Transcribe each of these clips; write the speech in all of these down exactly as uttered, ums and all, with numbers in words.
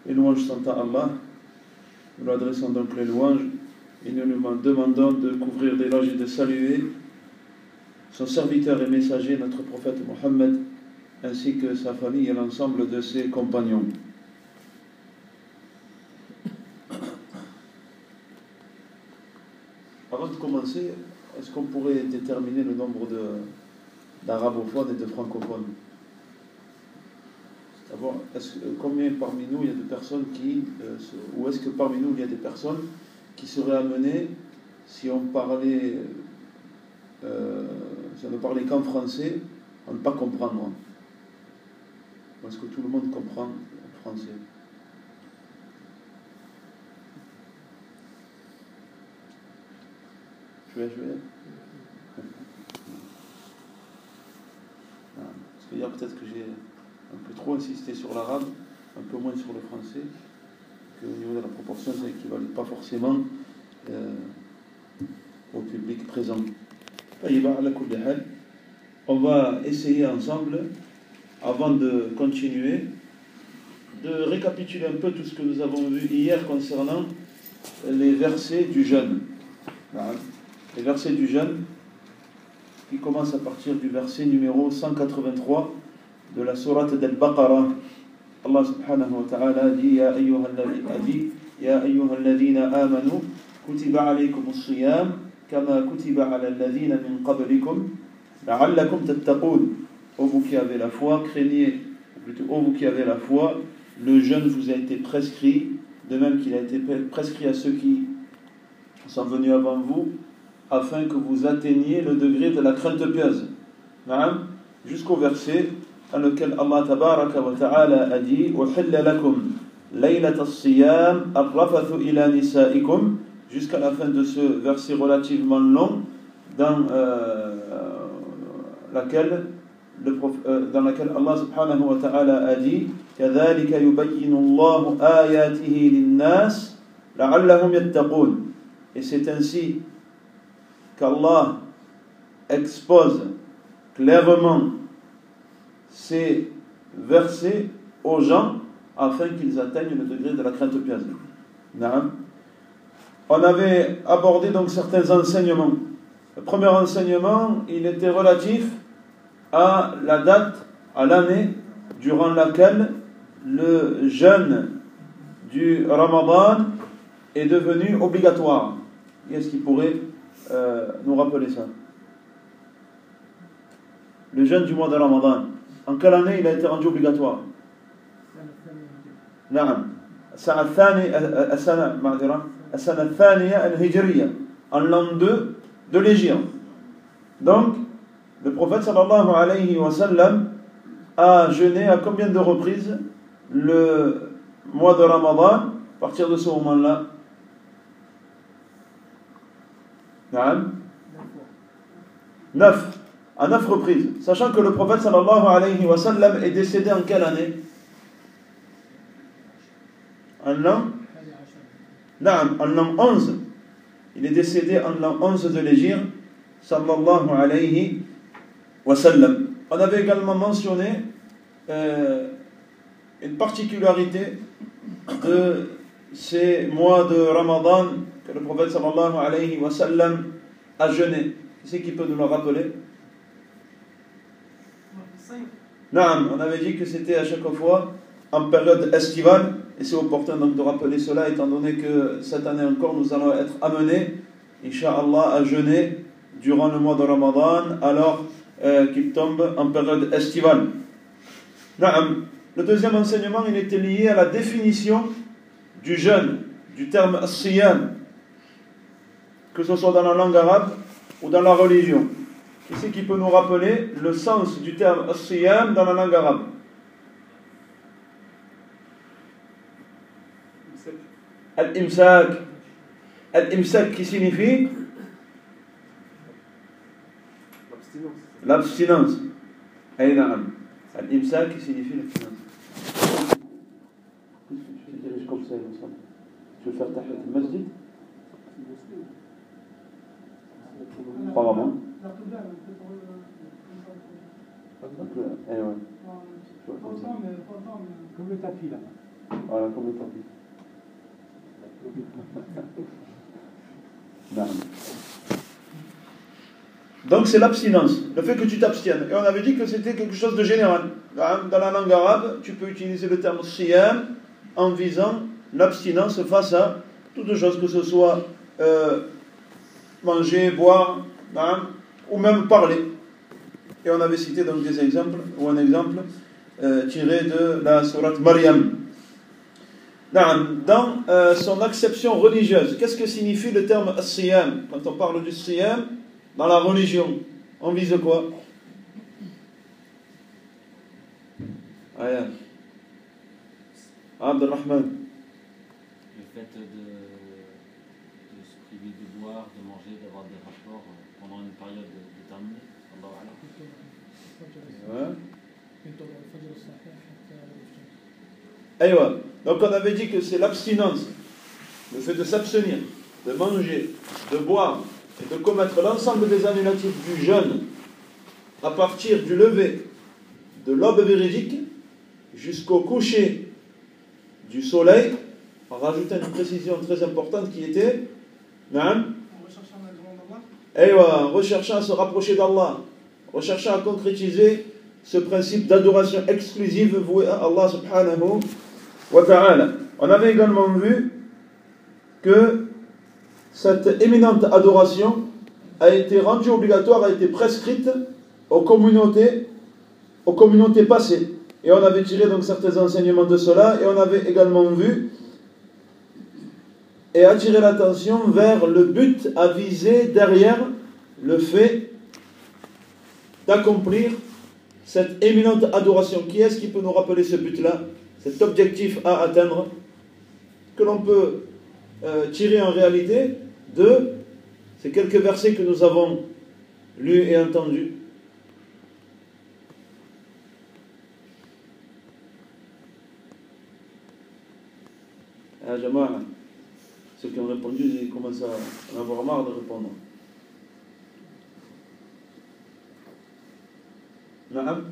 Les louanges sont à Allah. Nous lui adressons donc les louanges et nous lui demandons de couvrir d'éloges et de saluer son serviteur et messager, notre prophète Mohammed, ainsi que sa famille et l'ensemble de ses compagnons. Avant de commencer, est-ce qu'on pourrait déterminer le nombre d'arabophones et de francophones? D'abord, est-ce, combien parmi nous il y a de personnes qui, euh, ou est-ce que parmi nous il y a des personnes qui seraient amenées, si on parlait, euh, si on ne parlait qu'en français, à ne pas comprendre? Ou est-ce que tout le monde comprend le français? Je vais, je vais. Ah, parce que hier peut-être que j'ai un peu trop insisté sur l'arabe, un peu moins sur le français, qu'au niveau de la proportion, ça n'équivalait pas forcément euh, au public présent. On va essayer ensemble, avant de continuer, de récapituler un peu tout ce que nous avons vu hier concernant les versets du jeûne. Les versets du jeûne qui commencent à partir du verset numéro cent quatre-vingt-trois de la sourate d'Al-Baqarah. Allah subhanahu wa ta'ala dit Ya ayyuha alladhina amanu kutiba alaykum as-siyam kama kutiba ala alladhina min qablikum la'allakum tattaqun. Ô vous qui avez la foi, craignez, ou plutôt ô vous qui avez la foi, le jeûne vous a été prescrit, de même qu'il a été prescrit à ceux qui sont venus avant vous, afin que vous atteigniez le degré de la crainte pieuse. Jusqu'au verset dans lequel Allah tabaraka wa ta'ala a dit Uhilla lakum laylat as-siyam ar-rafathu ila nisaikum, jusqu'à la fin de ce verset relativement long dans euh, laquelle le prof, euh, dans laquelle Allah subhanahu wa ta'ala a dit kadhalika yubayyinu Allahu ayatihi lin-nas la'allahum yattaqun. Et c'est ainsi qu'Allah expose clairement ces versets aux gens afin qu'ils atteignent le degré de la crainte pieuse. On avait abordé donc certains enseignements. Le premier enseignement, il était relatif à la date, à l'année durant laquelle le jeûne du Ramadan est devenu obligatoire. Qu'est-ce qui pourrait euh, nous rappeler ça? Le jeûne du mois de Ramadan, en quelle année il a été rendu obligatoire? Naam. As-sana al-thaniya al-hijriya, en l'an deux de l'Hégire. Donc, le prophète sallallahu alayhi wa sallam a jeûné à combien de reprises le mois de Ramadan à partir de ce moment-là? Naam. Neuf. À neuf reprises. Sachant que le prophète sallallahu alayhi wa sallam est décédé en quelle année? En l'an Naam, en l'an onze. Il est décédé en l'an onze de l'Hégire, sallallahu alayhi wa sallam. On avait également mentionné euh, une particularité de ces mois de Ramadan que le prophète sallallahu alayhi wa sallam a jeûné. Qui c'est qui peut nous le rappeler? Naam, on avait dit que c'était à chaque fois en période estivale, et c'est opportun donc de rappeler cela étant donné que cette année encore nous allons être amenés, Inch'Allah, à jeûner durant le mois de Ramadan alors euh, qu'il tombe en période estivale. Naam. Le deuxième enseignement, il était lié à la définition du jeûne, du terme as-siyam, que ce soit dans la langue arabe ou dans la religion. Qui c'est qui peut nous rappeler le sens du terme as-siyam dans la langue arabe? Al-imsak. Al-imsak qui signifie l'abstinence. L'abstinence. Al-imsak qui signifie l'abstinence. Tu diriges comme ça, il me semble. Tu veux faire tahiyat al-masjid? Apparemment. Eh ouais. Comme le tapis là. Voilà, comme le tapis. Non. Donc c'est l'abstinence, le fait que tu t'abstiennes. Et on avait dit que c'était quelque chose de général. Dans la langue arabe, tu peux utiliser le terme siyam en visant l'abstinence face à toute chose, que ce soit euh, manger, boire, hein, ou même parler. Et on avait cité donc des exemples, ou un exemple euh, tiré de la sourate Maryam. Dans euh, son acception religieuse, qu'est-ce que signifie le terme siyam? Quand on parle du siyam dans la religion, on vise quoi? Ayah. Abdelrahman. Le fait de, de se priver de boire, de manger, d'avoir des rapports pendant une période déterminée. Ouais. Aywa. Donc on avait dit que c'est l'abstinence, le fait de s'abstenir, de manger, de boire et de commettre l'ensemble des annulatifs du jeûne à partir du lever de l'aube véridique jusqu'au coucher du soleil, en rajoutant une précision très importante qui était en recherchant à se rapprocher d'Allah, recherchant à concrétiser ce principe d'adoration exclusive vouée à Allah subhanahu wa ta'ala. On avait également vu que cette éminente adoration a été rendue obligatoire, a été prescrite aux communautés, aux communautés passées. Et on avait tiré donc certains enseignements de cela, et on avait également vu et attiré l'attention vers le but à viser derrière le fait d'accomplir cette éminente adoration. Qui est-ce qui peut nous rappeler ce but-là, cet objectif à atteindre, que l'on peut euh, tirer en réalité de ces quelques versets que nous avons lus et entendus? Ah, Jamal, ceux qui ont répondu, ils commencent à en avoir marre de répondre. Naam.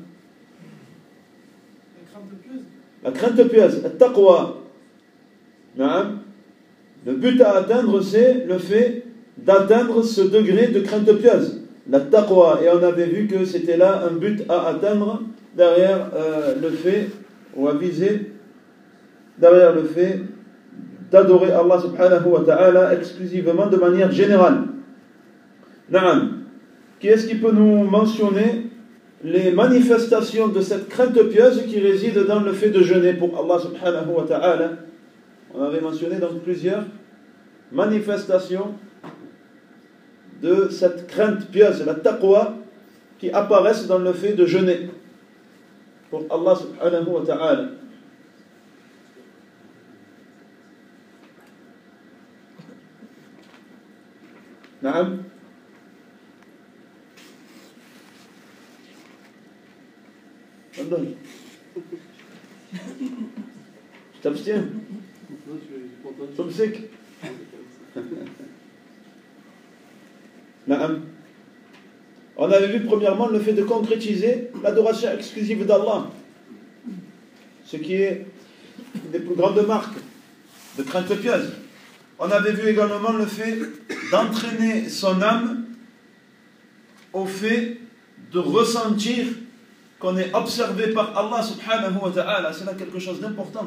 La crainte pieuse. La crainte pieuse, at-taqwa. Naam. Le but à atteindre, c'est le fait d'atteindre ce degré de crainte pieuse, la taqwa. Et on avait vu que c'était là un but à atteindre derrière euh, le fait, ou à viser, derrière le fait d'adorer Allah subhanahu wa ta'ala exclusivement de manière générale. Naam. Qui est-ce qui peut nous mentionner les manifestations de cette crainte pieuse qui réside dans le fait de jeûner pour Allah subhanahu wa ta'ala? On avait mentionné donc plusieurs manifestations de cette crainte pieuse, la taqwa, qui apparaissent dans le fait de jeûner pour Allah subhanahu wa ta'ala. Naam. Pardon. Tu t'abstiens? Somsik. Naam. On avait vu premièrement le fait de concrétiser l'adoration exclusive d'Allah, ce qui est une des plus grandes marques de crainte pieuse. On avait vu également le fait d'entraîner son âme au fait de ressentir qu'on est observé par Allah subhanahu wa ta'ala. C'est là quelque chose d'important.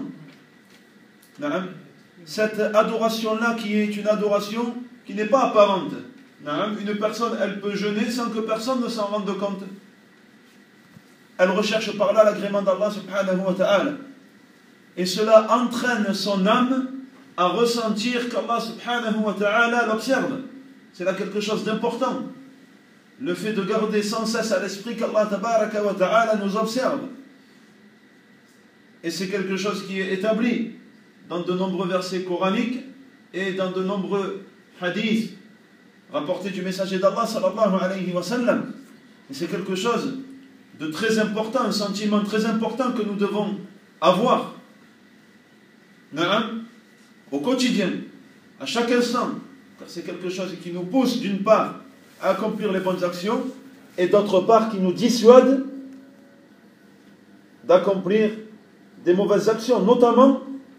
Cette adoration-là qui est une adoration qui n'est pas apparente. Une personne, elle peut jeûner sans que personne ne s'en rende compte. Elle recherche par là l'agrément d'Allah subhanahu wa ta'ala. Et cela entraîne son âme à ressentir qu'Allah subhanahu wa ta'ala l'observe. C'est là quelque chose d'important. Le fait de garder sans cesse à l'esprit qu'Allah tabaraka wa ta'ala nous observe. Et c'est quelque chose qui est établi dans de nombreux versets coraniques et dans de nombreux hadiths rapportés du messager d'Allah sallallahu alayhi wa sallam. Et c'est quelque chose de très important, un sentiment très important que nous devons avoir. Au quotidien, à chaque instant, car c'est quelque chose qui nous pousse d'une part à accomplir les bonnes actions et d'autre part qui nous dissuade d'accomplir des mauvaises actions, notamment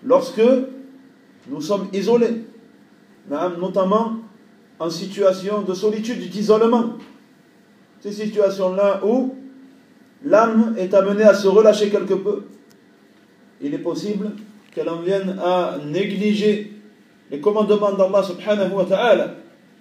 lorsque nous sommes isolés, notamment en situation de solitude, d'isolement. Ces situations-là où l'âme est amenée à se relâcher quelque peu, il est possible qu'elle en vienne à négliger les commandements d'Allah subhanahu wa ta'ala,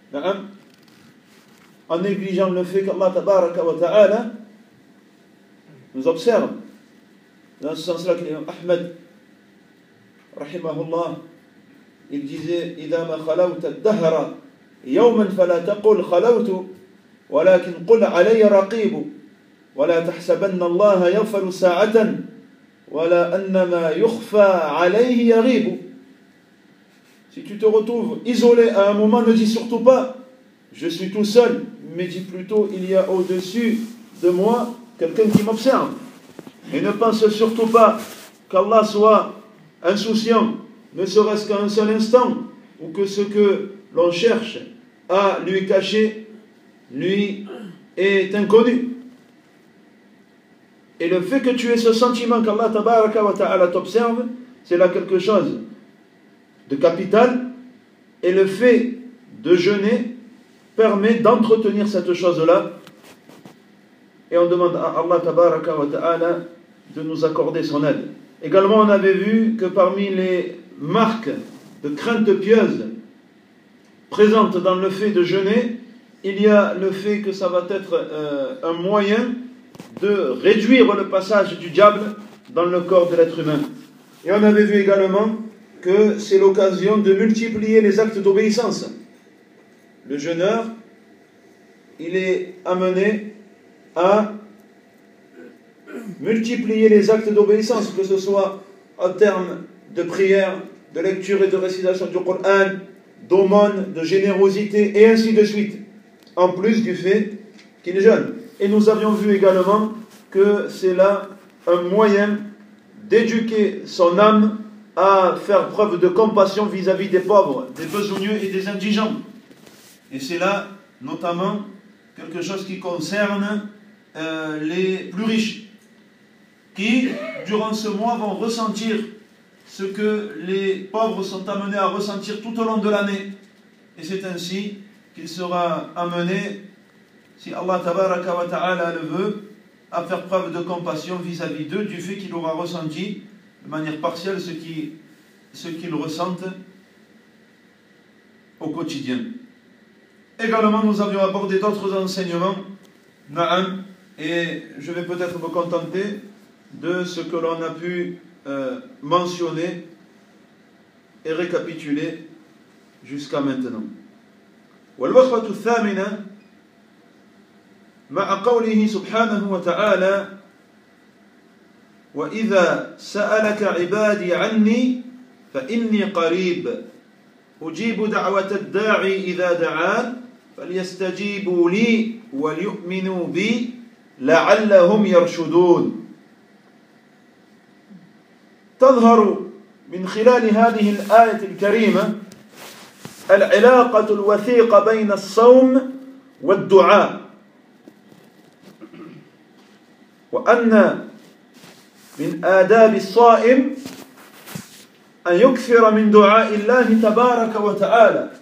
en négligeant le fait qu'Allah tabaraka wa ta'ala nous observe. Dans ce sens-là, l'imam Ahmed, rahimahullah, il disait إذا ما خلوت الدهر يوما فلا تقل خلوت ولكن قل علي رقيب ولا تحسبن الله يغفل ساعة ولا أنما يخفى عليه يغيب. Si tu te retrouves isolé à un moment, ne dis surtout pas je suis tout seul, mais dis plutôt il y a au-dessus de moi quelqu'un qui m'observe. Et ne pense surtout pas qu'Allah soit insouciant, ne serait-ce qu'un seul instant, ou que ce que l'on cherche à lui cacher lui est inconnu. Et le fait que tu aies ce sentiment qu'Allah tabaraka wa ta'ala t'observe, c'est là quelque chose de capital, et le fait de jeûner permet d'entretenir cette chose-là, et on demande à Allah tabaraka wa ta'ala de nous accorder son aide. Également, on avait vu que parmi les marques de crainte pieuse présentes dans le fait de jeûner, il y a le fait que ça va être euh, un moyen de réduire le passage du diable dans le corps de l'être humain. Et on avait vu également que c'est l'occasion de multiplier les actes d'obéissance. Le jeûneur, il est amené à multiplier les actes d'obéissance, que ce soit en termes de prière, de lecture et de récitation du Coran, d'aumône, de générosité, et ainsi de suite, en plus du fait qu'il jeûne. Et nous avions vu également que c'est là un moyen d'éduquer son âme à faire preuve de compassion vis-à-vis des pauvres, des besogneux et des indigents. Et c'est là notamment quelque chose qui concerne euh, les plus riches, qui, durant ce mois, vont ressentir ce que les pauvres sont amenés à ressentir tout au long de l'année. Et c'est ainsi qu'il sera amené, si Allah tabaraka wa ta'ala le veut, à faire preuve de compassion vis-à-vis d'eux, du fait qu'il aura ressenti de manière partielle ce qu'ils ce qu'ils ressentent au quotidien. Également, nous avions abordé d'autres enseignements, na'am, et je vais peut-être me contenter de ce que l'on a pu euh, mentionner et récapituler jusqu'à maintenant. والوصفة الثامنة مع قوله سبحانه وتعالى وإذا سألك عبادي عني فإني قريب أجيب دعوة الداعي إذا دعان فليستجيبوا لي وليؤمنوا بي لعلهم يرشدون. تظهر من خلال هذه الآية الكريمة العلاقة الوثيقة بين الصوم والدعاء، وأن من آداب الصائم أن يكثر من دعاء الله تبارك وتعالى.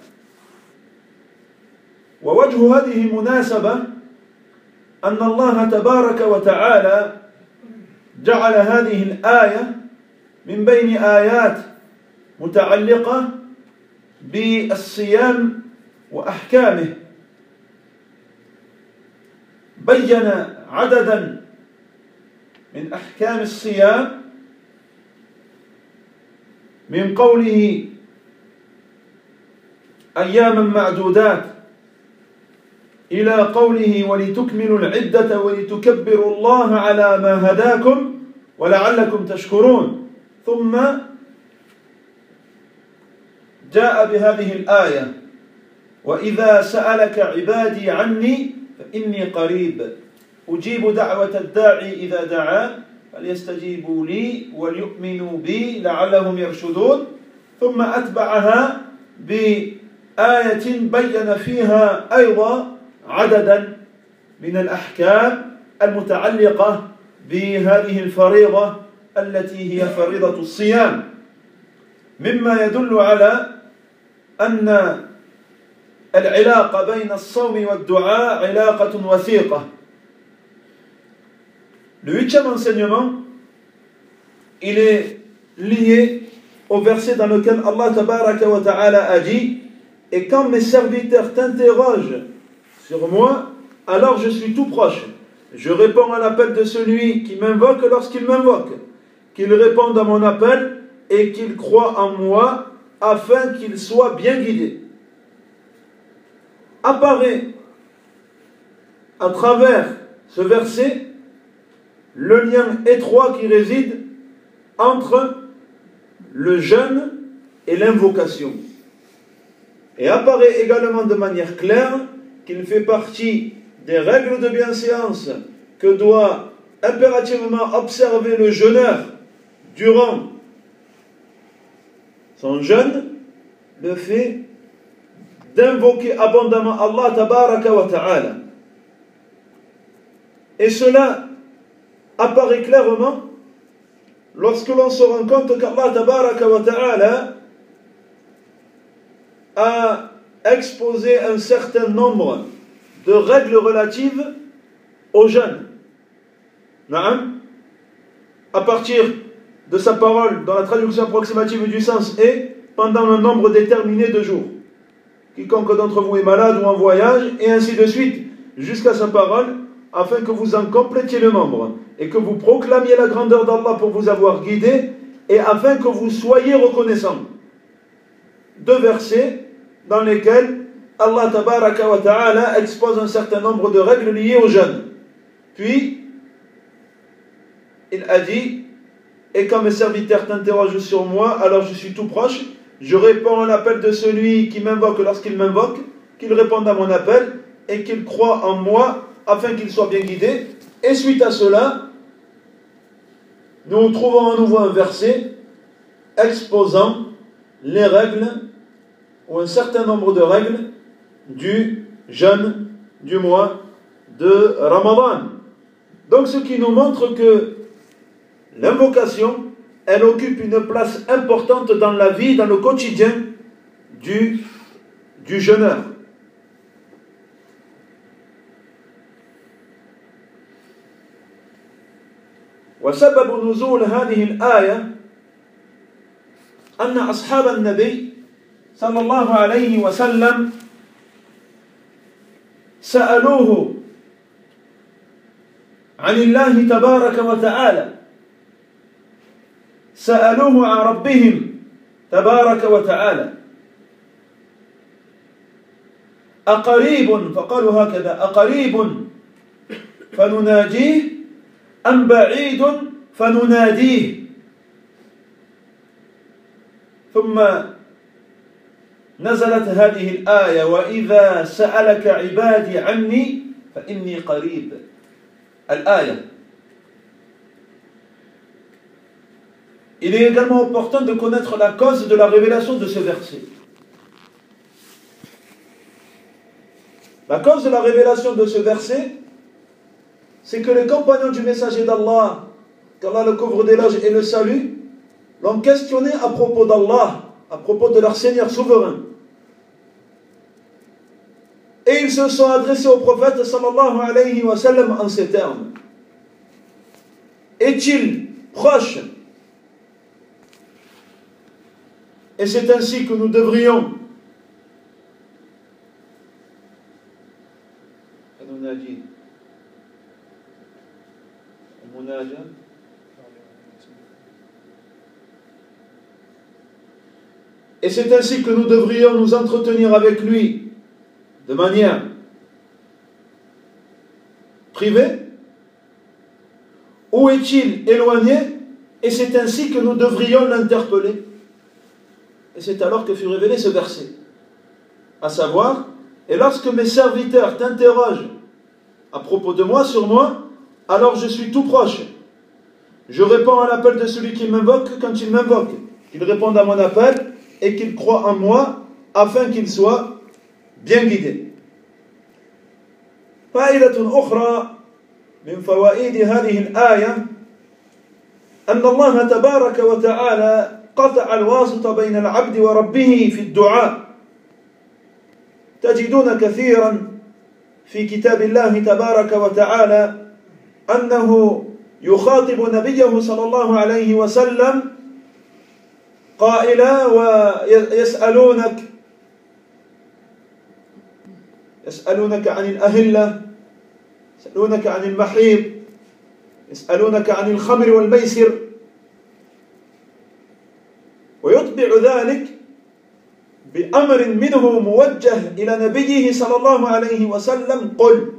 ووجه هذه المناسبة أن الله تبارك وتعالى جعل هذه الآية من بين آيات متعلقة بالصيام وأحكامه، بين عددا من أحكام الصيام من قوله أياما معدودات إلى قوله ولتكملوا العدة ولتكبروا الله على ما هداكم ولعلكم تشكرون، ثم جاء بهذه الآية وإذا سألك عبادي عني فإني قريب أجيب دعوة الداعي إذا دعان فليستجيبوا لي وليؤمنوا بي لعلهم يرشدون، ثم أتبعها بآية بين فيها أيضا عددا من الأحكام المتعلقة بهذه الفريضة التي هي فريضة الصيام. مما يدل على أن العلاقة بين الصوم والدعاء علاقة وثيقة. Le huitième enseignement, il est lié au verset dans lequel Allah tabaraka wa ta'ala a dit: et quand mes serviteurs t'interrogent sur moi, alors je suis tout proche. Je réponds à l'appel de celui qui m'invoque lorsqu'il m'invoque, qu'il réponde à mon appel et qu'il croit en moi afin qu'il soit bien guidé. Apparaît à travers ce verset le lien étroit qui réside entre le jeûne et l'invocation. Et apparaît également de manière claire qu'il fait partie des règles de bienséance que doit impérativement observer le jeûneur durant son jeûne, le fait d'invoquer abondamment Allah tabaraka wa ta'ala. Et cela apparaît clairement lorsque l'on se rend compte qu'Allah tabaraka wa ta'ala a exposé un certain nombre de règles relatives au jeûne. Naam, à partir de sa parole, dans la traduction approximative du sens, est pendant un nombre déterminé de jours. Quiconque d'entre vous est malade ou en voyage, et ainsi de suite, jusqu'à sa parole, afin que vous en complétiez le nombre, et que vous proclamiez la grandeur d'Allah pour vous avoir guidé, et afin que vous soyez reconnaissants. Deux versets dans lesquels Allah tabaraka wa ta'ala expose un certain nombre de règles liées au jeûne. Puis, il a dit: et quand mes serviteurs t'interrogent sur moi, alors je suis tout proche. Je réponds à l'appel de celui qui m'invoque lorsqu'il m'invoque, qu'il réponde à mon appel et qu'il croit en moi afin qu'il soit bien guidé. Et suite à cela, nous trouvons à nouveau un verset exposant les règles, ou un certain nombre de règles, du jeûne du mois de Ramadan. Donc ce qui nous montre que l'invocation, elle occupe une place importante dans la vie, dans le quotidien du, du jeûneur. وسبب نزول هذه الآية أن أصحاب النبي صلى الله عليه وسلم سألوه عن الله تبارك وتعالى سألوه عن ربهم تبارك وتعالى أقريب، فقالوا هكذا: أقريب فنناجيه أم بعيد فنناديه؟ ثم نزلت هذه الآية: وإذا سألك عبادي عني فإني قريب. الآية. Il est également opportun de connaître la cause de la révélation de ce verset. La cause de la révélation de ce verset, c'est que les compagnons du messager d'Allah, qu'Allah le couvre d'éloges et le salue, l'ont questionné à propos d'Allah, à propos de leur Seigneur souverain. Et ils se sont adressés au prophète sallallahu alayhi wa sallam en ces termes: est-il proche? Et c'est ainsi que nous devrions Et c'est ainsi que nous devrions nous entretenir avec lui de manière privée. Où est-il éloigné? Et c'est ainsi que nous devrions l'interpeller. Et c'est alors que fut révélé ce verset, à savoir: et lorsque mes serviteurs t'interrogent à propos de moi, sur moi, alors je suis tout proche. Je réponds à l'appel de celui qui m'invoque quand il m'invoque, qu'il réponde à mon appel et qu'il croit en moi afin qu'il soit bien guidé. فائدة أخرى من فوائد هذه الآية أن الله تبارك وتعالى قطع الواسطة بين العبد وربه في الدعاء. تجدون كثيرا في كتاب الله تبارك وتعالى أنه يخاطب نبيه صلى الله عليه وسلم قائلا: ويسألونك يسألونك عن الأهلة، يسألونك عن المحيض، يسألونك عن الخمر والميسر، ويتبع ذلك بأمر منه موجه إلى نبيه صلى الله عليه وسلم: قل.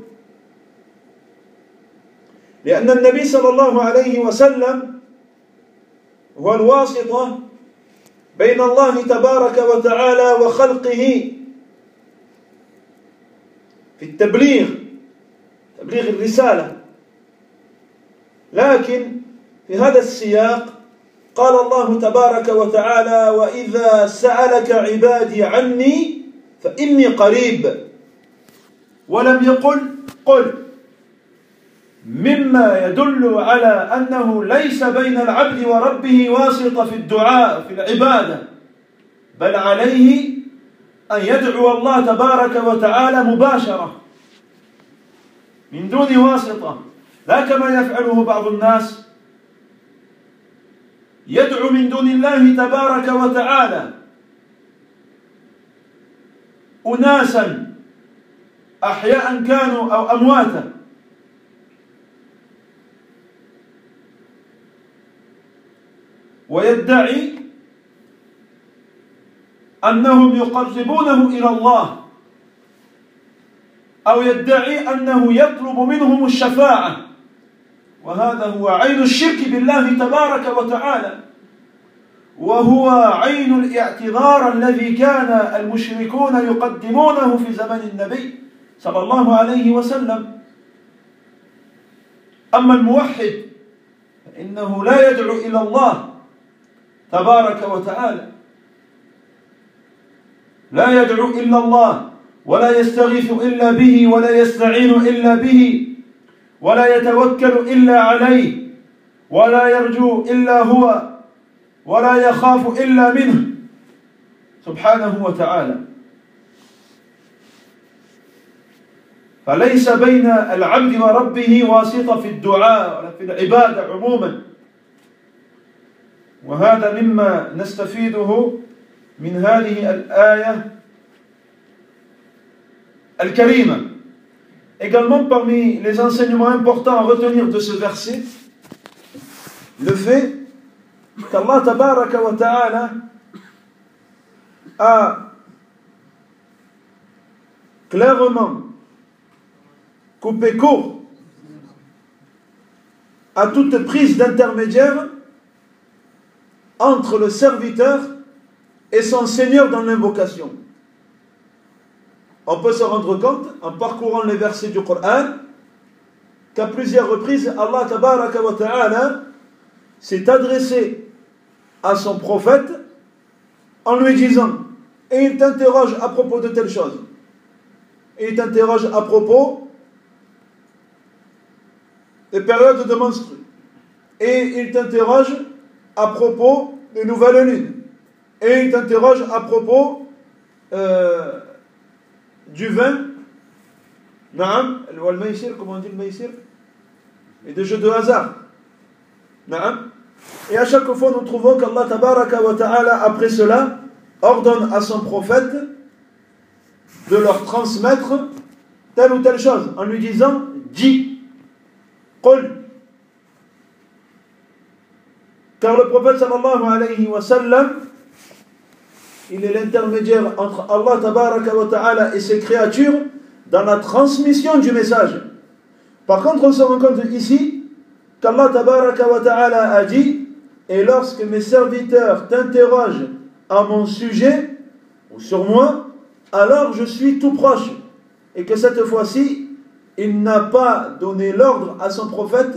لأن النبي صلى الله عليه وسلم هو الواسطة بين الله تبارك وتعالى وخلقه في التبليغ، تبليغ الرسالة. لكن في هذا السياق قال الله تبارك وتعالى: وإذا سألك عبادي عني فإني قريب، ولم يقل قل، مما يدل على أنه ليس بين العبد وربه واسطة في الدعاء في العبادة، بل عليه أن يدعو الله تبارك وتعالى مباشرة من دون واسطة، لا كما يفعله بعض الناس، يدعو من دون الله تبارك وتعالى أناسا أحياء كانوا أو أمواتا، ويدعي أنهم يقربونه إلى الله، أو يدعي أنه يطلب منهم الشفاعة، وهذا هو عين الشرك بالله تبارك وتعالى، وهو عين الاعتذار الذي كان المشركون يقدمونه في زمن النبي صلى الله عليه وسلم. أما الموحد فإنه لا يدعو إلى الله تبارك وتعالى، لا يدعو إلا الله، ولا يستغيث إلا به، ولا يستعين إلا به، ولا يتوكل إلا عليه، ولا يرجو إلا هو، ولا يخاف إلا منه سبحانه وتعالى. فليس بين العبد وربه واسطة في الدعاء ولا في العبادة عموما، وهذا مما نستفيده من هذه الآية الكريمة. Également, parmi les enseignements importants à retenir de ce verset, le fait qu'Allah tabaraka wa ta'ala a clairement coupé court à toute prise d'intermédiaire entre le serviteur et son Seigneur dans l'invocation. On peut se rendre compte, en parcourant les versets du Coran, qu'à plusieurs reprises, Allah tabaraka wa ta'ala s'est adressé à son prophète en lui disant: et il t'interroge à propos de telle chose, et il t'interroge à propos des périodes de menstrues, et il t'interroge à propos des nouvelles lunes, et il t'interroge à propos euh, du vin, Naam, le maïsir, comment on dit le maïsir, et des jeux de hasard. Naam. Et à chaque fois, nous trouvons qu'Allah tabaraka wa ta'ala, après cela, ordonne à son prophète de leur transmettre telle ou telle chose, en lui disant: dis, qul. Car le prophète sallallahu alayhi wa sallam, il est l'intermédiaire entre Allah tabaraka wa ta'ala et ses créatures dans la transmission du message. Par contre, on se rend compte ici qu'Allah tabaraka wa ta'ala a dit: et lorsque mes serviteurs t'interrogent à mon sujet ou sur moi, alors je suis tout proche. Et que cette fois-ci, il n'a pas donné l'ordre à son prophète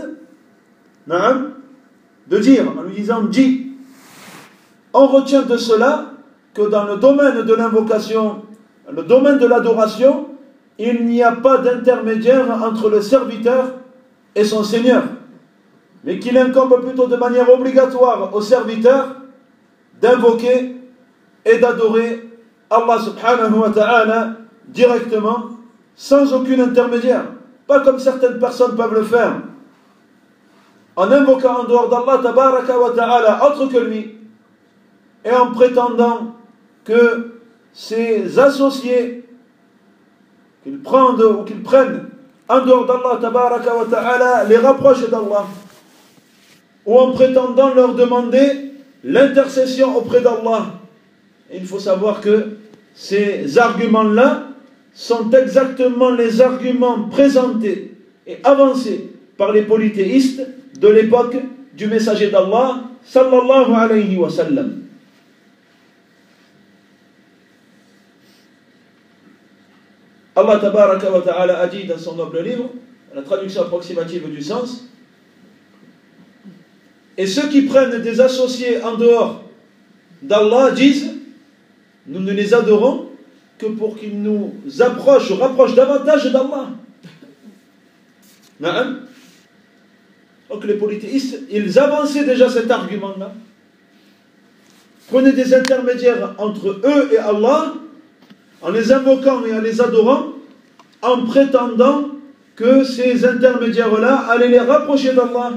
de dire, en lui disant: dis. On retient de cela que dans le domaine de l'invocation, le domaine de l'adoration, il n'y a pas d'intermédiaire entre le serviteur et son Seigneur, mais qu'il incombe plutôt de manière obligatoire au serviteur d'invoquer et d'adorer Allah subhanahu wa ta'ala directement, sans aucun intermédiaire. Pas comme certaines personnes peuvent le faire, en invoquant en dehors d'Allah tabaraka wa ta'ala autre que lui, et en prétendant que ses associés qu'ils prennent ou qu'ils prennent en dehors d'Allah tabaraka wa ta'ala les rapprochent d'Allah, ou en prétendant leur demander l'intercession auprès d'Allah. Et il faut savoir que ces arguments-là sont exactement les arguments présentés et avancés par les polythéistes de l'époque du messager d'Allah sallallahu alayhi wa sallam. Allah tabaraka wa ta'ala a dit dans son noble livre, la traduction approximative du sens, et ceux qui prennent des associés en dehors d'Allah disent, nous ne les adorons que pour qu'ils nous approchent, rapprochent davantage d'Allah. Naam. Donc les polythéistes, ils avançaient déjà cet argument-là. Prenaient des intermédiaires entre eux et Allah, en les invoquant et en les adorant, en prétendant que ces intermédiaires-là allaient les rapprocher d'Allah.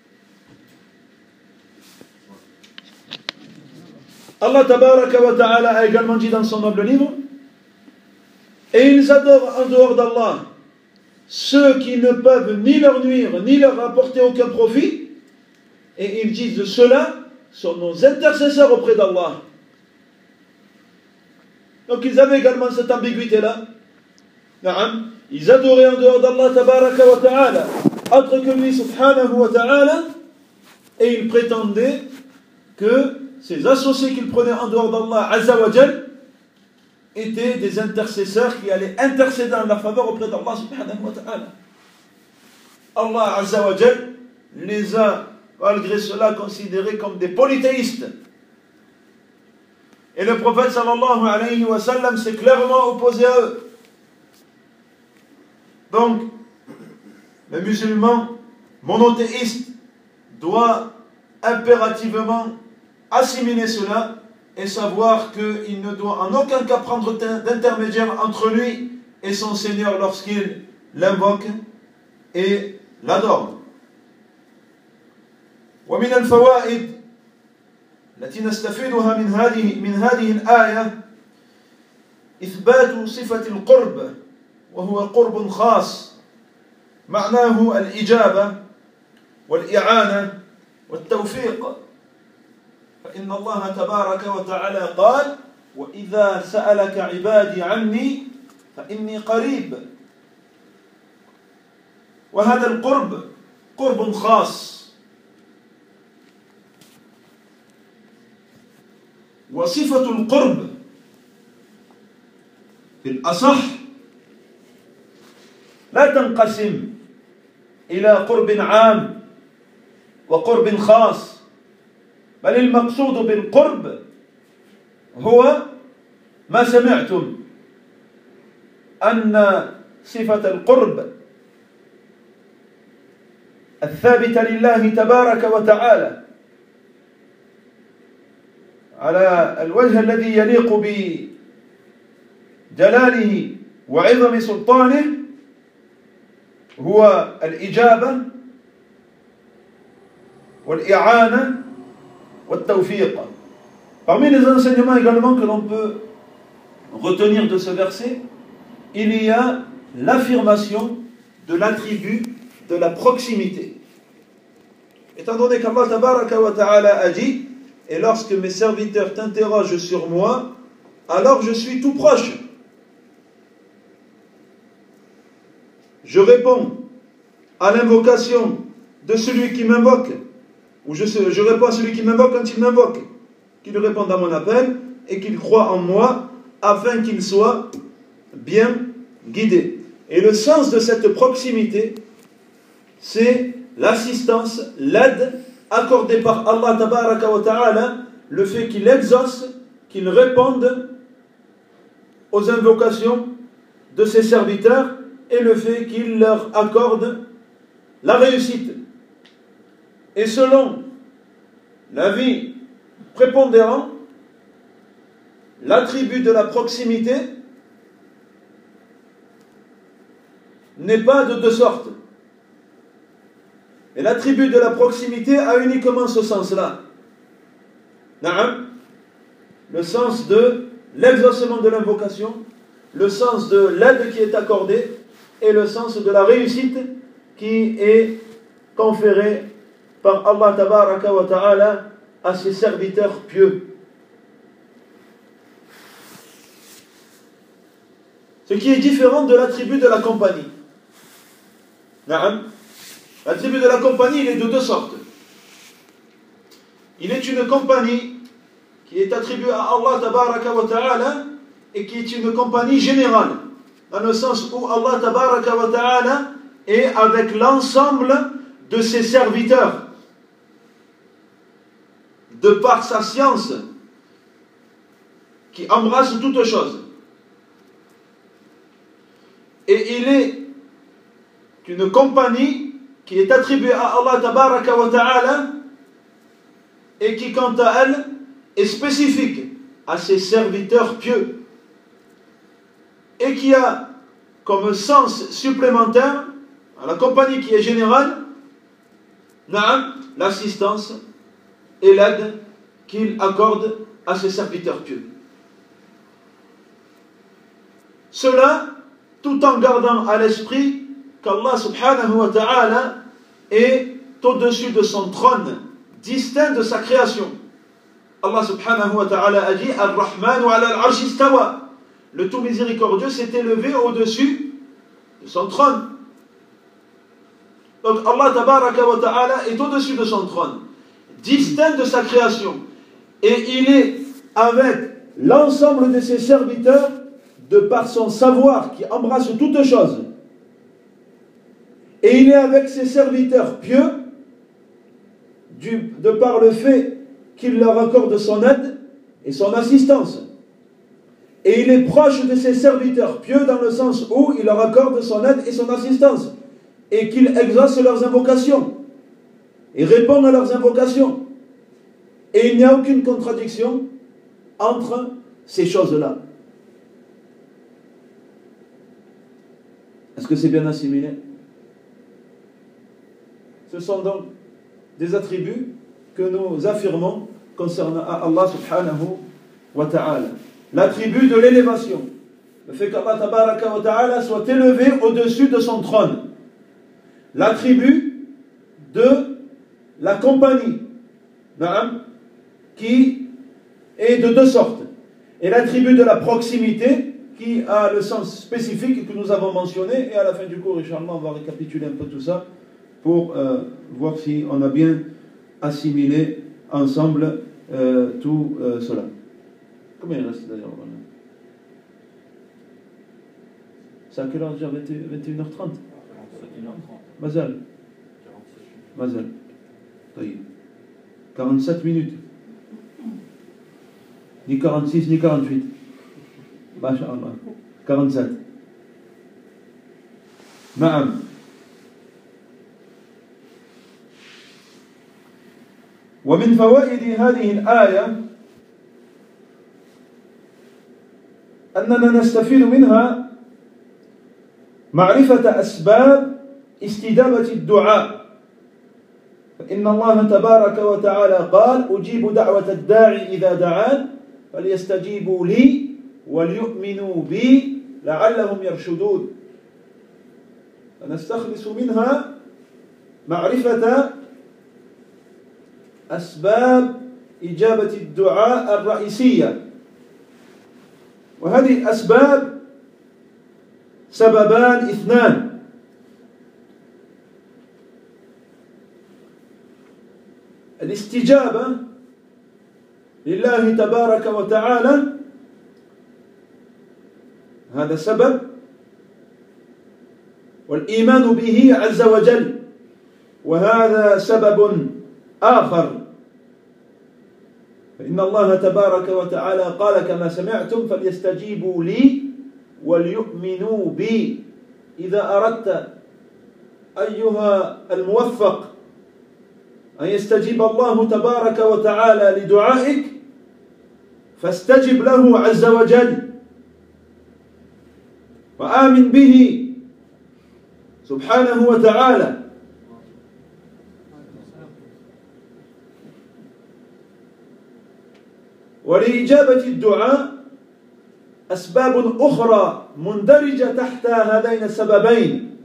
Allah tabaraka wa ta'ala a également dit dans son noble livre, et ils adorent en dehors d'Allah ceux qui ne peuvent ni leur nuire ni leur apporter aucun profit, et ils disent de ceux-là sont nos intercesseurs auprès d'Allah. Donc ils avaient également cette ambiguïté-là. Ils adoraient en dehors d'Allah tabaraka wa ta'ala autre que lui subhanahu wa ta'ala, et ils prétendaient que ces associés qu'ils prenaient en dehors d'Allah azza wa jal étaient des intercesseurs qui allaient intercéder en leur faveur auprès d'Allah subhanahu wa ta'ala. Allah azza wa jal les a malgré cela considérés comme des polythéistes. Et le prophète sallallahu alayhi wa sallam s'est clairement opposé à eux. Donc, le musulman monothéiste doit impérativement assimiler cela et savoir qu'il ne doit en aucun cas prendre d'intermédiaire entre lui et son Seigneur lorsqu'il l'invoque et l'adore. ومن الفوائد التي نستفيدها من هذه من هذه الآية إثبات صفة القرب، وهو قرب خاص معناه الإجابة والإعانة والتوفيق. فإن الله تبارك وتعالى قال: وإذا سألك عبادي عني فإني قريب. وهذا القرب قرب خاص، وصفة القرب في الأصح لا تنقسم إلى قرب عام وقرب خاص، بل المقصود بالقرب هو ما سمعتم أن صفة القرب الثابتة لله تبارك وتعالى على الوجه الذي يليق بجلاله وعظم سلطانه هو الإجابة والإعانة والتوفيق. Parmi les enseignements également que l'on peut retenir de ce verset, il y a l'affirmation de l'attribut de la proximité. Étant donné qu'Allah tabaraka wa ta'ala a dit: et lorsque mes serviteurs t'interrogent sur moi, alors je suis tout proche. Je réponds à l'invocation de celui qui m'invoque, ou je, je réponds à celui qui m'invoque quand il m'invoque, qu'il réponde à mon appel et qu'il croit en moi, afin qu'il soit bien guidé. Et le sens de cette proximité, c'est l'assistance, l'aide accordée par Allah tabaraka wa ta'ala, le fait qu'il exauce, qu'il réponde aux invocations de ses serviteurs, et le fait qu'il leur accorde la réussite. Et selon l'avis prépondérant, l'attribut de la proximité n'est pas de deux sortes. Et l'attribut de la proximité a uniquement ce sens-là. Na'am, le sens de l'exaucement de l'invocation, le sens de l'aide qui est accordée et le sens de la réussite qui est conférée par Allah tabaraka wa ta'ala à ses serviteurs pieux. Ce qui est différent de l'attribut de la compagnie. Na'am. L'attribut de la compagnie, il est de deux sortes. Il est une compagnie qui est attribuée à Allah tabaraka wa ta'ala et qui est une compagnie générale, dans le sens où Allah tabaraka wa ta'ala est avec l'ensemble de ses serviteurs, de par sa science qui embrasse toutes choses. Et il est une compagnie qui est attribuée à Allah tabaraka wa ta'ala et qui, quant à elle, est spécifique à ses serviteurs pieux et qui a comme sens supplémentaire à la compagnie qui est générale, na'am, l'assistance et l'aide qu'il accorde à ses serviteurs pieux. Cela tout en gardant à l'esprit qu'Allah subhanahu wa ta'ala est au-dessus de son trône, distinct de sa création. Allah subhanahu wa ta'ala a dit Ar-Rahmanu ala al-arsh istawa. Le tout miséricordieux s'est élevé au-dessus de son trône. Donc Allah tabaraka wa ta'ala est au-dessus de son trône, distinct de sa création. Et il est avec l'ensemble de ses serviteurs de par son savoir qui embrasse toutes choses. Et il est avec ses serviteurs pieux du, de par le fait qu'il leur accorde son aide et son assistance. Et il est proche de ses serviteurs pieux dans le sens où il leur accorde son aide et son assistance. Et qu'il exauce leurs invocations. Et répond à leurs invocations. Et il n'y a aucune contradiction entre ces choses-là. Est-ce que c'est bien assimilé? Ce sont donc des attributs que nous affirmons concernant Allah subhanahu wa ta'ala. L'attribut de l'élévation, le fait qu'Allah tabaraka wa ta'ala soit élevé au-dessus de son trône. L'attribut de la compagnie, qui est de deux sortes. Et l'attribut de la proximité, qui a le sens spécifique que nous avons mentionné. Et à la fin du cours, Inch'Allah, on va récapituler un peu tout ça pour euh, voir si on a bien assimilé ensemble euh, tout euh, cela. Combien il reste d'ailleurs? C'est à quelle heure déjà? vingt et une heures trente. Mazal. Mazal. quarante-sept minutes. Ni quarante-six, ni quarante-huit. Masha'Allah. quarante-sept. Ma'am. ومن فوائد هذه الآية أننا نستفيد منها معرفة أسباب استجابة الدعاء فإن الله تبارك وتعالى قال أجيب دعوة الداعي إذا دعان فليستجيبوا لي وليؤمنوا بي لعلهم يرشدون فنستخلص منها معرفة أسباب إجابة الدعاء الرئيسية وهذه الأسباب سببان اثنان الاستجابة لله تبارك وتعالى هذا سبب والإيمان به عز وجل وهذا سبب آخر فإن الله تبارك وتعالى قال كما سمعتم فليستجيبوا لي وليؤمنوا بي إذا أردت أيها الموفق أن يستجيب الله تبارك وتعالى لدعائك فاستجب له عز وجل وآمن به سبحانه وتعالى. ولإجابة الدعاء أسباب أخرى مندرجة تحت هذين السببين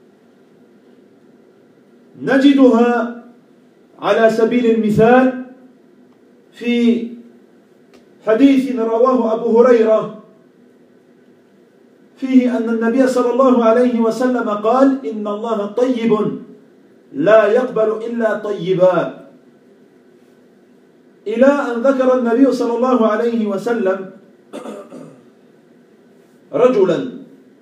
نجدها على سبيل المثال في حديث رواه أبو هريرة فيه أن النبي صلى الله عليه وسلم قال: إن الله طيب لا يقبل إلا طيبا، إلى أن ذكر النبي صلى الله عليه وسلم رجلا،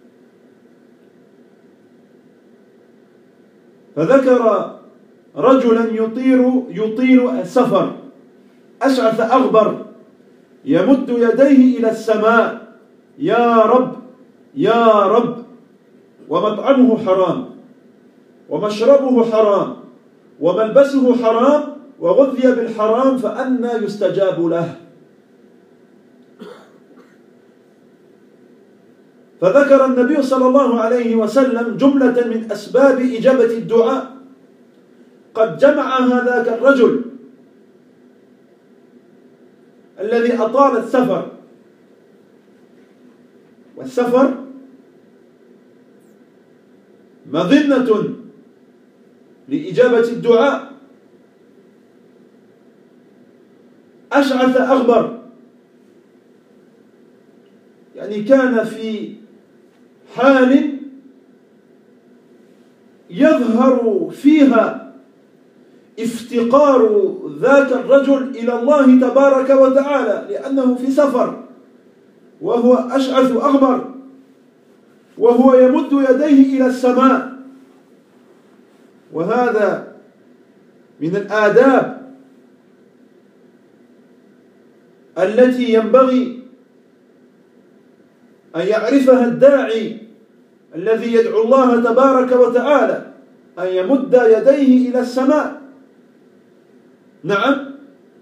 فذكر رجلا يطير يطيل السفر أشعث أغبر يمد يديه إلى السماء: يا رب يا رب، ومطعمه حرام ومشربه حرام وملبسه حرام وغذي بالحرام فأنى يستجاب له. فذكر النبي صلى الله عليه وسلم جملة من أسباب إجابة الدعاء قد جمع هذاك الرجل الذي أطال السفر، والسفر مظنة لإجابة الدعاء. أشعث أغبر يعني كان في حال يظهر فيها افتقار ذاك الرجل إلى الله تبارك وتعالى، لأنه في سفر وهو أشعث أغبر وهو يمد يديه إلى السماء. وهذا من الآداب التي ينبغي أن يعرفها الداعي الذي يدعو الله تبارك وتعالى، أن يمد يديه إلى السماء. نعم.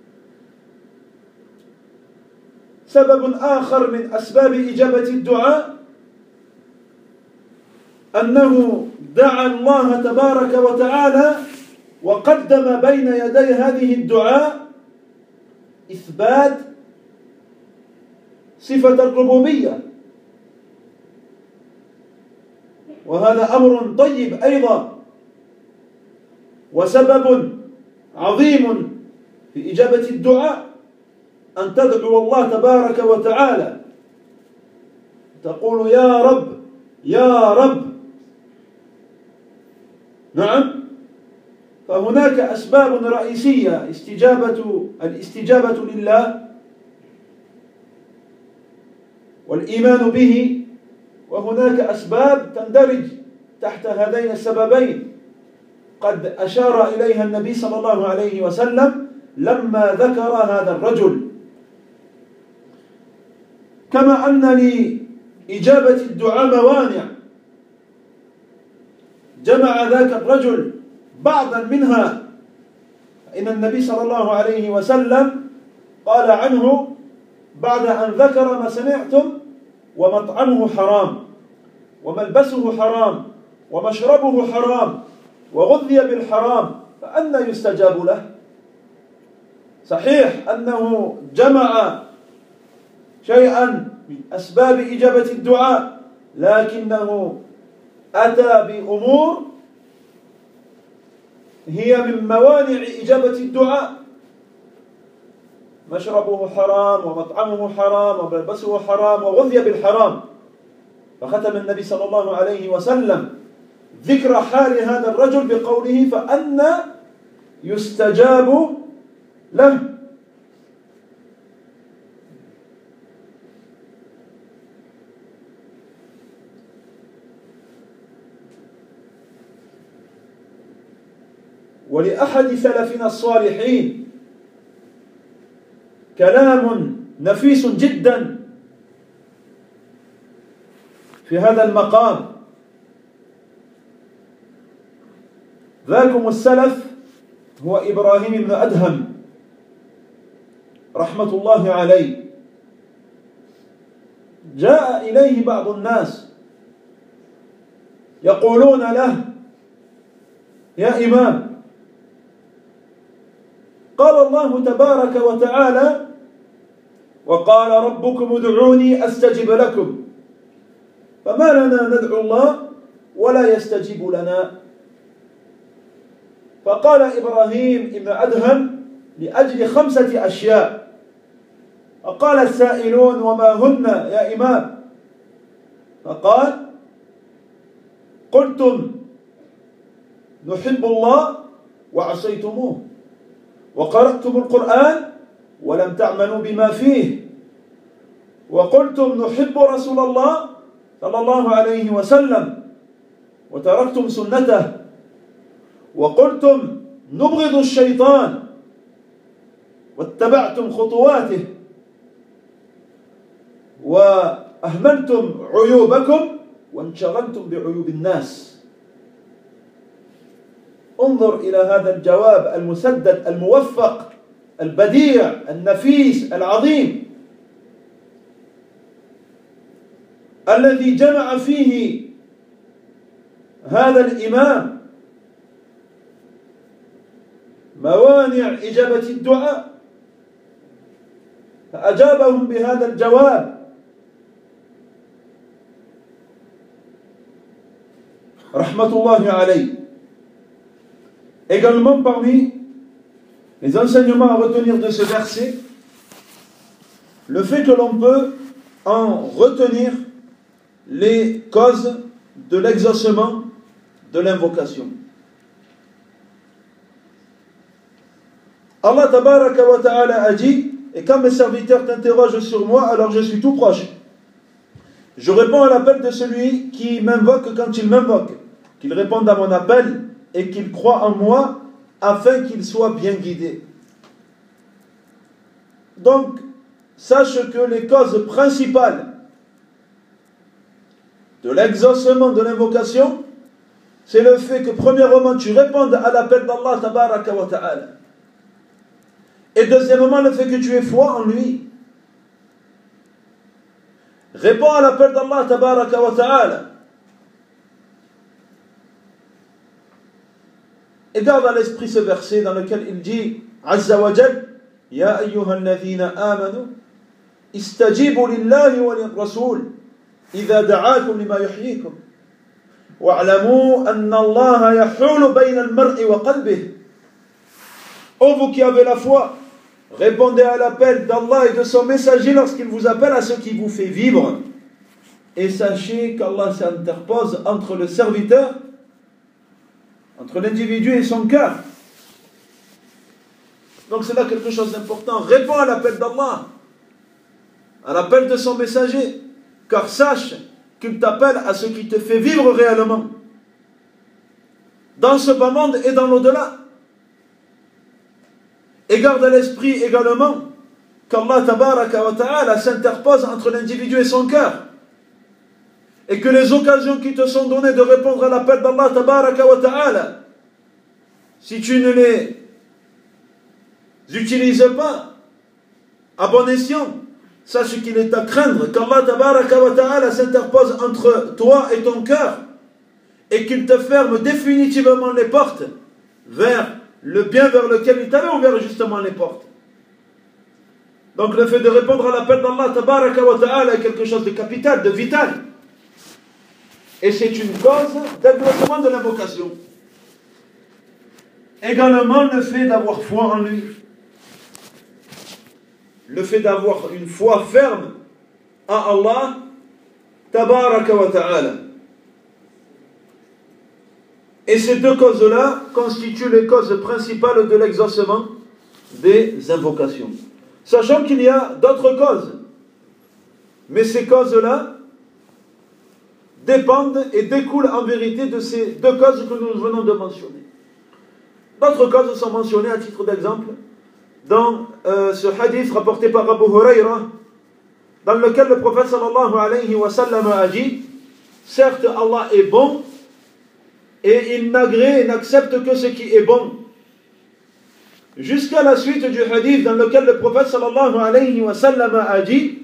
سبب آخر من أسباب إجابة الدعاء أنه دعا الله تبارك وتعالى وقدم بين يدي هذه الدعاء إثبات صفة الربوبية، وهذا أمر طيب أيضا وسبب عظيم في إجابة الدعاء، أن تدعو الله تبارك وتعالى تقول: يا رب يا رب. نعم. فهناك أسباب رئيسية استجابة الاستجابة لله والإيمان به، وهناك أسباب تندرج تحت هذين السببين قد أشار إليها النبي صلى الله عليه وسلم لما ذكر هذا الرجل. كما أن لإجابة الدعاء موانع جمع ذاك الرجل بعضا منها، إن النبي صلى الله عليه وسلم قال عنه بعد أن ذكر ما سمعتم: ومطعمه حرام وملبسه حرام ومشربه حرام وغذي بالحرام فأنى يستجاب له. صحيح أنه جمع شيئا من أسباب إجابة الدعاء، لكنه أتى بأمور هي من موانع إجابة الدعاء: مشربه حرام ومطعمه حرام وملبسه حرام وغذي بالحرام. فختم النبي صلى الله عليه وسلم ذكر حال هذا الرجل بقوله: فأنى يستجاب له. ولأحد سلفنا الصالحين كلام نفيس جدا في هذا المقام. ذاكم السلف هو إبراهيم بن أدهم رحمة الله عليه. جاء إليه بعض الناس يقولون له: يا إمام، قال الله تبارك وتعالى: وقال ربكم ادعوني أستجب لكم، فما لنا ندعو الله ولا يستجيب لنا؟ فقال إبراهيم ابن أدهم: لأجل خمسة أشياء. فقال السائلون: وما هن يا إمام؟ فقال: قلتم نحب الله وعصيتموه، وقرأتم القرآن ولم تعملوا بما فيه، وقلتم نحب رسول الله صلى الله عليه وسلم وتركتم سنته، وقلتم نبغض الشيطان واتبعتم خطواته، وأهملتم عيوبكم وانشغلتم بعيوب الناس. انظر إلى هذا الجواب المسدد الموفق البديع النفيس العظيم الذي جمع فيه هذا الإمام موانع إجابة الدعاء، فأجابهم بهذا الجواب رحمة الله عليه. Également parmi les enseignements à retenir de ce verset, le fait que l'on peut en retenir les causes de l'exaucement de l'invocation. Allah tabaraka wa ta'ala a dit: et quand mes serviteurs t'interrogent sur moi, alors je suis tout proche. Je réponds à l'appel de celui qui m'invoque quand il m'invoque, qu'il réponde à mon appel et qu'il croit en moi afin qu'il soit bien guidé. Donc, sache que les causes principales de l'exaucement de l'invocation, c'est le fait que premièrement tu répondes à l'appel d'Allah tabaraka wa ta'ala, et deuxièmement le fait que tu aies foi en lui. Réponds à l'appel d'Allah tabaraka wa ta'ala et garde à l'esprit ce verset dans lequel il dit Azza wa Jal: Ya ayyuhal ladhina amanu istajibu lillahi wa lirrasul idha da'akum lima yuhyikum wa'lamu anna Allah yahulu bayna al-mar'i wa qalbihi. Ô vous qui avez la foi, répondez à l'appel d'Allah et de son messager lorsqu'il vous appelle à ce qui vous fait vivre, et sachez qu'Allah s'interpose entre le serviteur, entre l'individu et son cœur. Donc c'est là quelque chose d'important. Réponds à l'appel d'Allah, à l'appel de son messager, car sache qu'il t'appelle à ce qui te fait vivre réellement, dans ce bas monde et dans l'au-delà. Et garde à l'esprit également qu'Allah tabaraka wa ta'ala s'interpose entre l'individu et son cœur, et que les occasions qui te sont données de répondre à l'appel d'Allah tabaraka wa ta'ala, si tu ne les utilises pas à bon escient, sache qu'il est à craindre qu'Allah tabaraka wa ta'ala s'interpose entre toi et ton cœur, et qu'il te ferme définitivement les portes vers le bien vers lequel il t'avait ouvert justement les portes. Donc le fait de répondre à l'appel d'Allah tabaraka wa ta'ala est quelque chose de capital, de vital. Et c'est une cause d'exaucement de l'invocation. Également le fait d'avoir foi en lui. Le fait d'avoir une foi ferme à Allah tabaraka wa ta'ala. Et ces deux causes-là constituent les causes principales de l'exaucement des invocations. Sachant qu'il y a d'autres causes, mais ces causes-là dépendent et découlent en vérité de ces deux causes que nous venons de mentionner. D'autres causes sont mentionnées à titre d'exemple dans euh, ce hadith rapporté par Abu Huraira, dans lequel le prophète sallallahu alayhi wa sallam a dit: certes Allah est bon, et il n'agrée et n'accepte que ce qui est bon. jusqu'à la suite du hadith dans lequel le prophète sallallahu alayhi wa sallam a dit,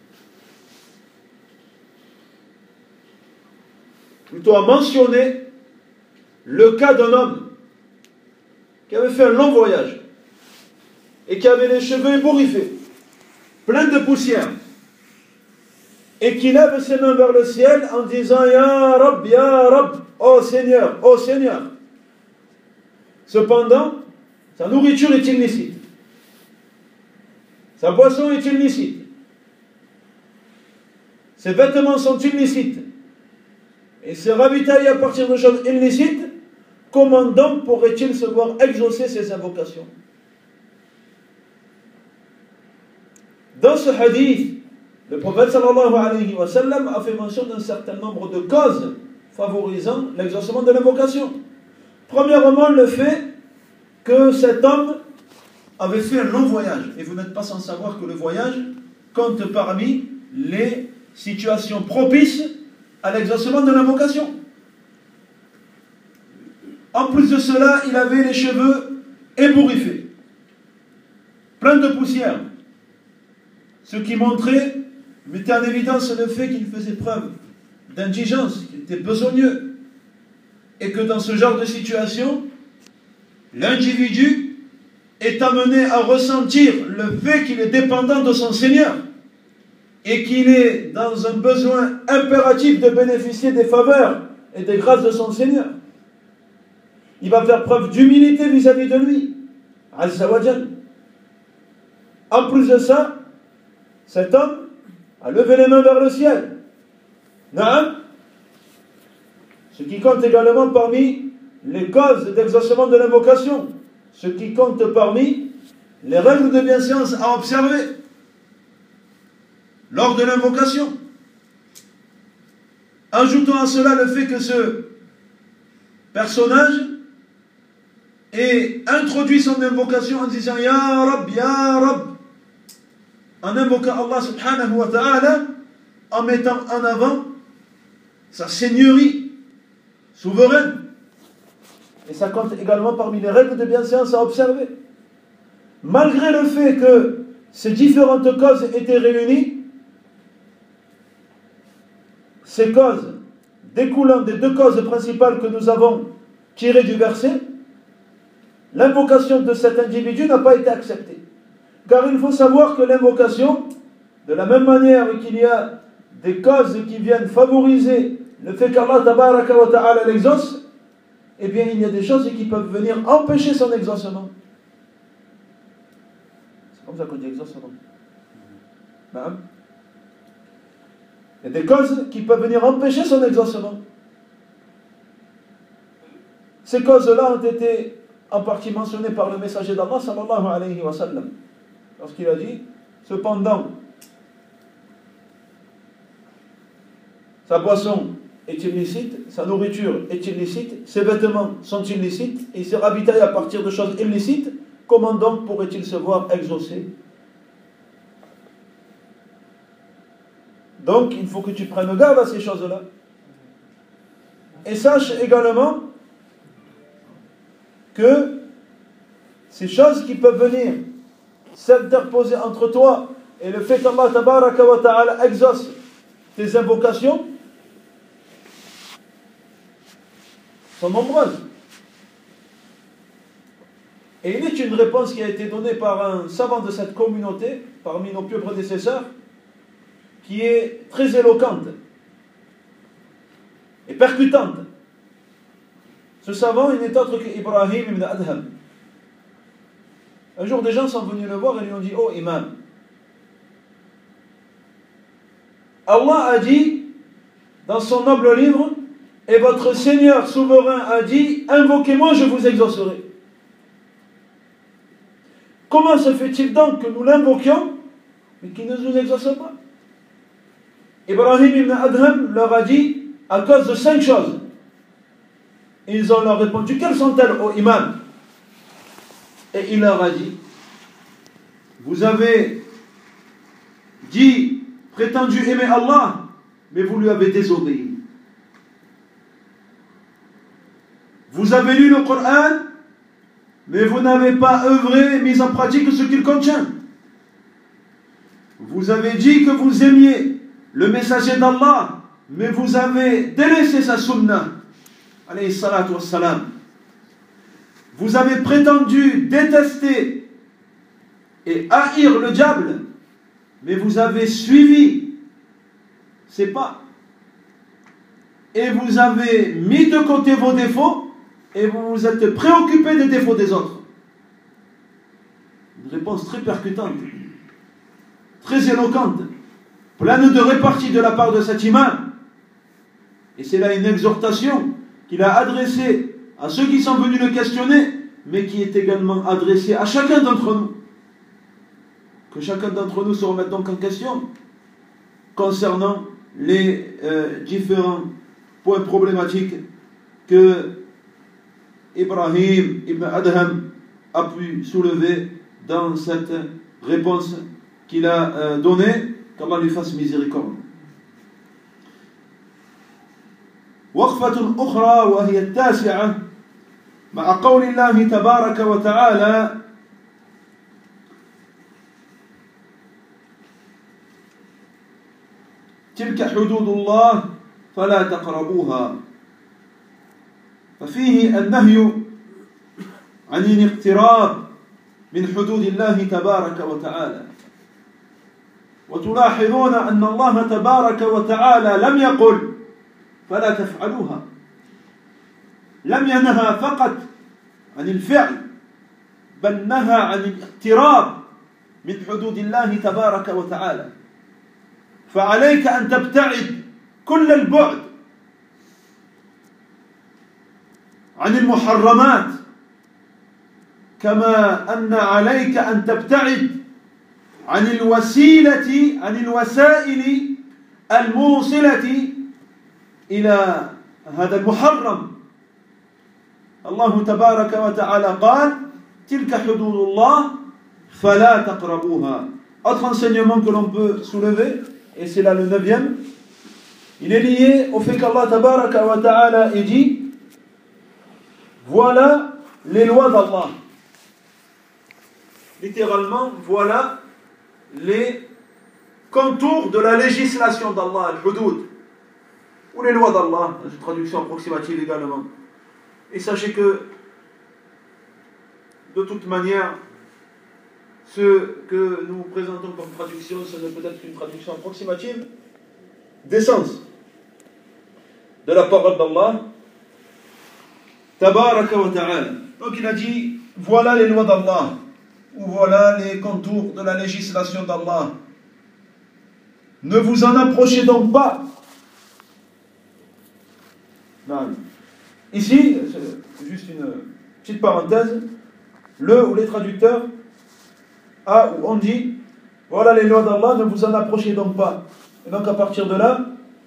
plutôt a mentionné le cas d'un homme qui avait fait un long voyage et qui avait les cheveux ébouriffés, pleins de poussière, et qui lève ses mains vers le ciel en disant Ya Rab, Ya Rab, ô Seigneur, ô Seigneur. Cependant, sa nourriture est illicite, sa boisson est illicite, ses vêtements sont illicites, et se ravitailler à partir de choses illicites. Comment donc pourrait-il se voir exaucer ses invocations? Dans ce hadith, le prophète sallallahu alayhi wa sallam a fait mention d'un certain nombre de causes favorisant l'exaucement de l'invocation. Premièrement, le fait que cet homme avait fait un long voyage. Et vous n'êtes pas sans savoir que le voyage compte parmi les situations propices à l'exaucement de l'invocation. En plus de cela, il avait les cheveux ébouriffés, pleins de poussière, ce qui montrait, mettait en évidence le fait qu'il faisait preuve d'indigence, qu'il était besogneux, et que dans ce genre de situation, l'individu est amené à ressentir le fait qu'il est dépendant de son Seigneur et qu'il est dans un besoin impératif de bénéficier des faveurs et des grâces de son Seigneur. Il va faire preuve d'humilité vis-à-vis de lui, Azza wa Jal. En plus de ça, cet homme a levé les mains vers le ciel. Naam. Ce qui compte également parmi les causes d'exaucement de l'invocation, ce qui compte parmi les règles de bienséance à observer lors de l'invocation. Ajoutons à cela le fait que ce personnage ait introduit son invocation en disant Ya Rab, Ya Rab, en invoquant Allah subhanahu wa ta'ala, en mettant en avant sa seigneurie souveraine. Et ça compte également parmi les règles de bienséance à observer. Malgré le fait que ces différentes causes étaient réunies, ces causes découlant des deux causes principales que nous avons tirées du verset, l'invocation de cet individu n'a pas été acceptée. Car il faut savoir que l'invocation, de la même manière qu'il y a des causes qui viennent favoriser le fait qu'Allah tabaraka wa ta'ala l'exauce, eh bien il y a des choses qui peuvent venir empêcher son exaucement. C'est comme ça qu'on dit exaucement. Il y a des causes qui peuvent venir empêcher son exaucement. Ces causes-là ont été en partie mentionnées par le messager d'Allah sallallahu alayhi wa sallam, lorsqu'il a dit, cependant, sa boisson est illicite, sa nourriture est illicite, ses vêtements sont illicites, et il se ravitaille à partir de choses illicites, comment donc pourrait-il se voir exaucer? Donc, il faut que tu prennes garde à ces choses-là. Et sache également que ces choses qui peuvent venir s'interposer entre toi et le fait qu'Allah tabaraka wa ta'ala exauce tes invocations sont nombreuses. Et il est une réponse qui a été donnée par un savant de cette communauté, parmi nos pieux prédécesseurs, qui est très éloquente et percutante. Ce savant, il n'est autre qu'Ibrahim ibn Adham. Un jour, des gens sont venus le voir et lui ont dit, oh imam, Allah a dit dans son noble livre, et votre Seigneur souverain a dit, invoquez-moi, je vous exaucerai. Comment se fait-il donc que nous l'invoquions, mais qu'il ne nous exauce pas? Ibrahim ibn Adham leur a dit, à cause de cinq choses. Ils ont leur répondu, quelles sont-elles, ô imam? Et il leur a dit, vous avez dit, prétendu aimer Allah, mais vous lui avez désobéi. Vous avez lu le Coran, mais vous n'avez pas œuvré et mis en pratique ce qu'il contient. Vous avez dit que vous aimiez le messager d'Allah, mais vous avez délaissé sa sunna, alayhi salatu wassalam. Vous avez prétendu détester et haïr le diable, mais vous avez suivi ses pas. Et vous avez mis de côté vos défauts et vous vous êtes préoccupé des défauts des autres. Une réponse très percutante, très éloquente, pleine de répartie de la part de cet imam. Et c'est là une exhortation qu'il a adressée à ceux qui sont venus le questionner, mais qui est également adressée à chacun d'entre nous. Que chacun d'entre nous se remette donc en question concernant les euh, différents points problématiques que Ibrahim ibn Adham a pu soulever dans cette réponse qu'il a euh, donnée. Qu'Allah lui fasse miséricorde. وقفة أخرى وهي التاسعة مع قول الله تبارك وتعالى تلك حدود الله فلا تقربوها. ففيه النهي عن الاقتراب من حدود الله تبارك وتعالى. وتلاحظون أن الله تبارك وتعالى لم يقل فلا تفعلوها، لم ينهى فقط عن الفعل، بل نهى عن الاقتراب من حدود الله تبارك وتعالى. فعليك أن تبتعد كل البعد عن المحرمات، كما أن عليك أن تبتعد عن الوسيلة عن الوسائل الموصلة إلى هذا المحرم. الله تبارك وتعالى قال تلك حدود الله فلا تقربوها. Autre enseignement que l'on peut soulever, et c'est là le neuvième, il est lié au fait qu'Allah tabaraka wa ta'ala ait dit voilà les lois d'Allah. Littéralement, voilà les contours de la législation d'Allah, al-hudud, ou les lois d'Allah, dans une traduction approximative également. Et sachez que, de toute manière, ce que nous présentons comme traduction, ce ne peut être qu'une traduction approximative d'essence de la parole d'Allah, tabaraka wa ta'ala. Donc il a dit, voilà les lois d'Allah, ou voilà les contours de la législation d'Allah. Ne vous en approchez donc pas. Non. Ici, c'est juste une petite parenthèse, le ou les traducteurs a ou on dit voilà les lois d'Allah, ne vous en approchez donc pas. Et donc à partir de là,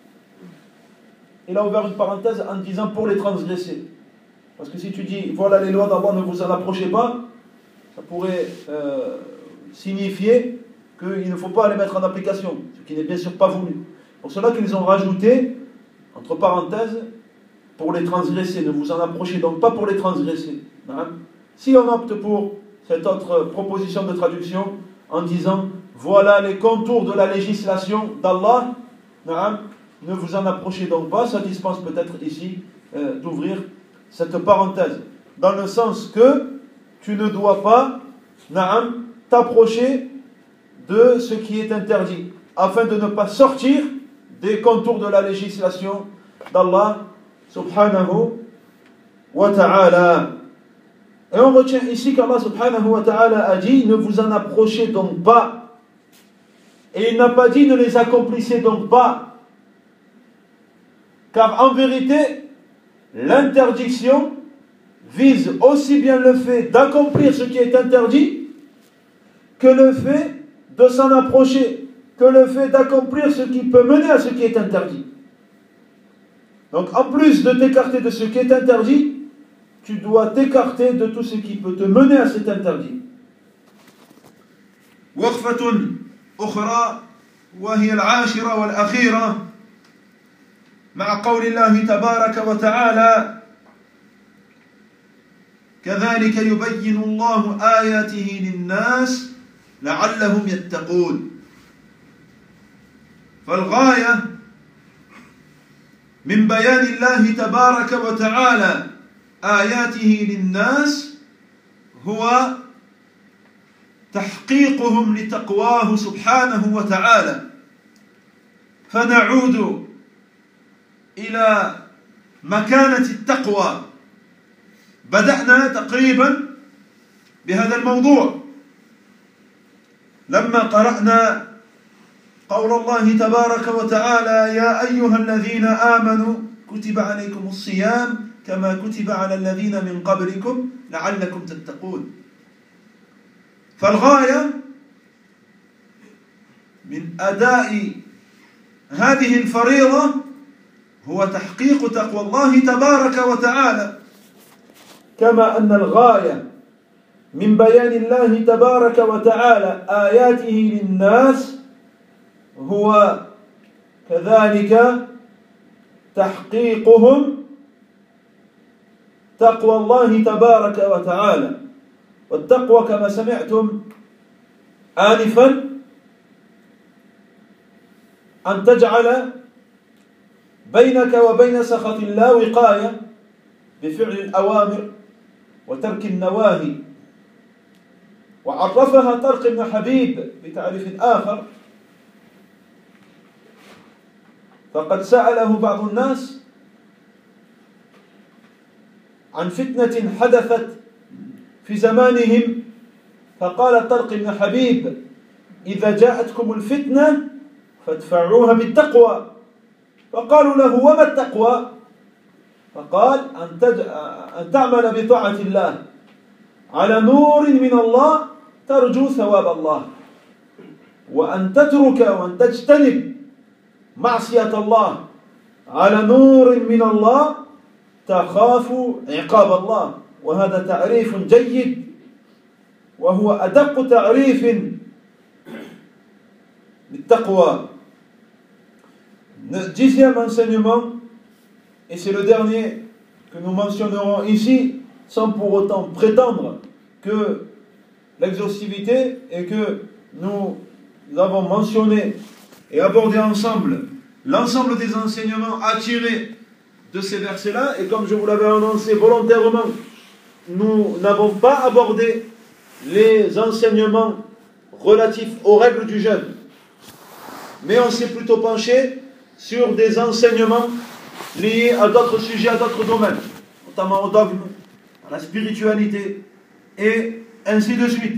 il a ouvert une parenthèse en disant pour les transgresser. Parce que si tu dis voilà les lois d'Allah, ne vous en approchez pas, ça pourrait euh, signifier qu'il ne faut pas les mettre en application, ce qui n'est bien sûr pas voulu. Pour cela qu'ils ont rajouté, entre parenthèses, pour les transgresser, ne vous en approchez donc pas pour les transgresser. Si on opte pour cette autre proposition de traduction en disant voilà les contours de la législation d'Allah, ne vous en approchez donc pas, ça dispense peut-être ici euh, d'ouvrir cette parenthèse, dans le sens que tu ne dois pas t'approcher de ce qui est interdit, afin de ne pas sortir des contours de la législation d'Allah subhanahu wa ta'ala. Et on retient ici qu'Allah subhanahu wa ta'ala a dit ne vous en approchez donc pas, et il n'a pas dit ne les accomplissez donc pas, car en vérité l'interdiction vise aussi bien le fait d'accomplir ce qui est interdit que le fait de s'en approcher, que le fait d'accomplir ce qui peut mener à ce qui est interdit. Donc en plus de t'écarter de ce qui est interdit, tu dois t'écarter de tout ce qui peut te mener à cet interdit. وقفة أخرى وهي العاشرة والأخيرة مع قول الله تبارك وتعالى كذلك يبين الله آياته للناس لعلهم يتقون. فالغاية من بيان الله تبارك وتعالى آياته للناس هو تحقيقهم لتقواه سبحانه وتعالى. فنعود إلى مكانة التقوى. بدأنا تقريبا بهذا الموضوع لما قرأنا قول الله تبارك وتعالى: يا أيها الذين آمنوا كتب عليكم الصيام كما كتب على الذين من قبلكم لعلكم تتقون. فالغاية من أداء هذه الفريضة هو تحقيق تقوى الله تبارك وتعالى، كما أن الغاية من بيان الله تبارك وتعالى آياته للناس هو كذلك تحقيقهم تقوى الله تبارك وتعالى. والتقوى كما سمعتم آنفا أن تجعل بينك وبين سخط الله وقاية بفعل الأوامر وترك النواهي. وعرفها طارق بن حبيب بتعريف آخر، فقد سأله بعض الناس عن فتنة حدثت في زمانهم، فقال طارق بن حبيب: إذا جاءتكم الفتنة فادفعوها بالتقوى. فقالوا له: وما التقوى؟ فقال: أن, تج... أن تعمل بطاعة الله على نور من الله ترجو ثواب الله، وأن تترك وأن تجتنب معصية الله على نور من الله تخاف عقاب الله. وهذا تعريف جيد وهو أدق تعريف بالتقوى. Dixième enseignement, et c'est le dernier que nous mentionnerons ici, sans pour autant prétendre que l'exhaustivité et que nous avons mentionné et abordé ensemble l'ensemble des enseignements à tirer de ces versets-là, et comme je vous l'avais annoncé volontairement, nous n'avons pas abordé les enseignements relatifs aux règles du jeûne, mais on s'est plutôt penché sur des enseignements liés à d'autres sujets, à d'autres domaines, notamment au dogme, à la spiritualité, et ainsi de suite.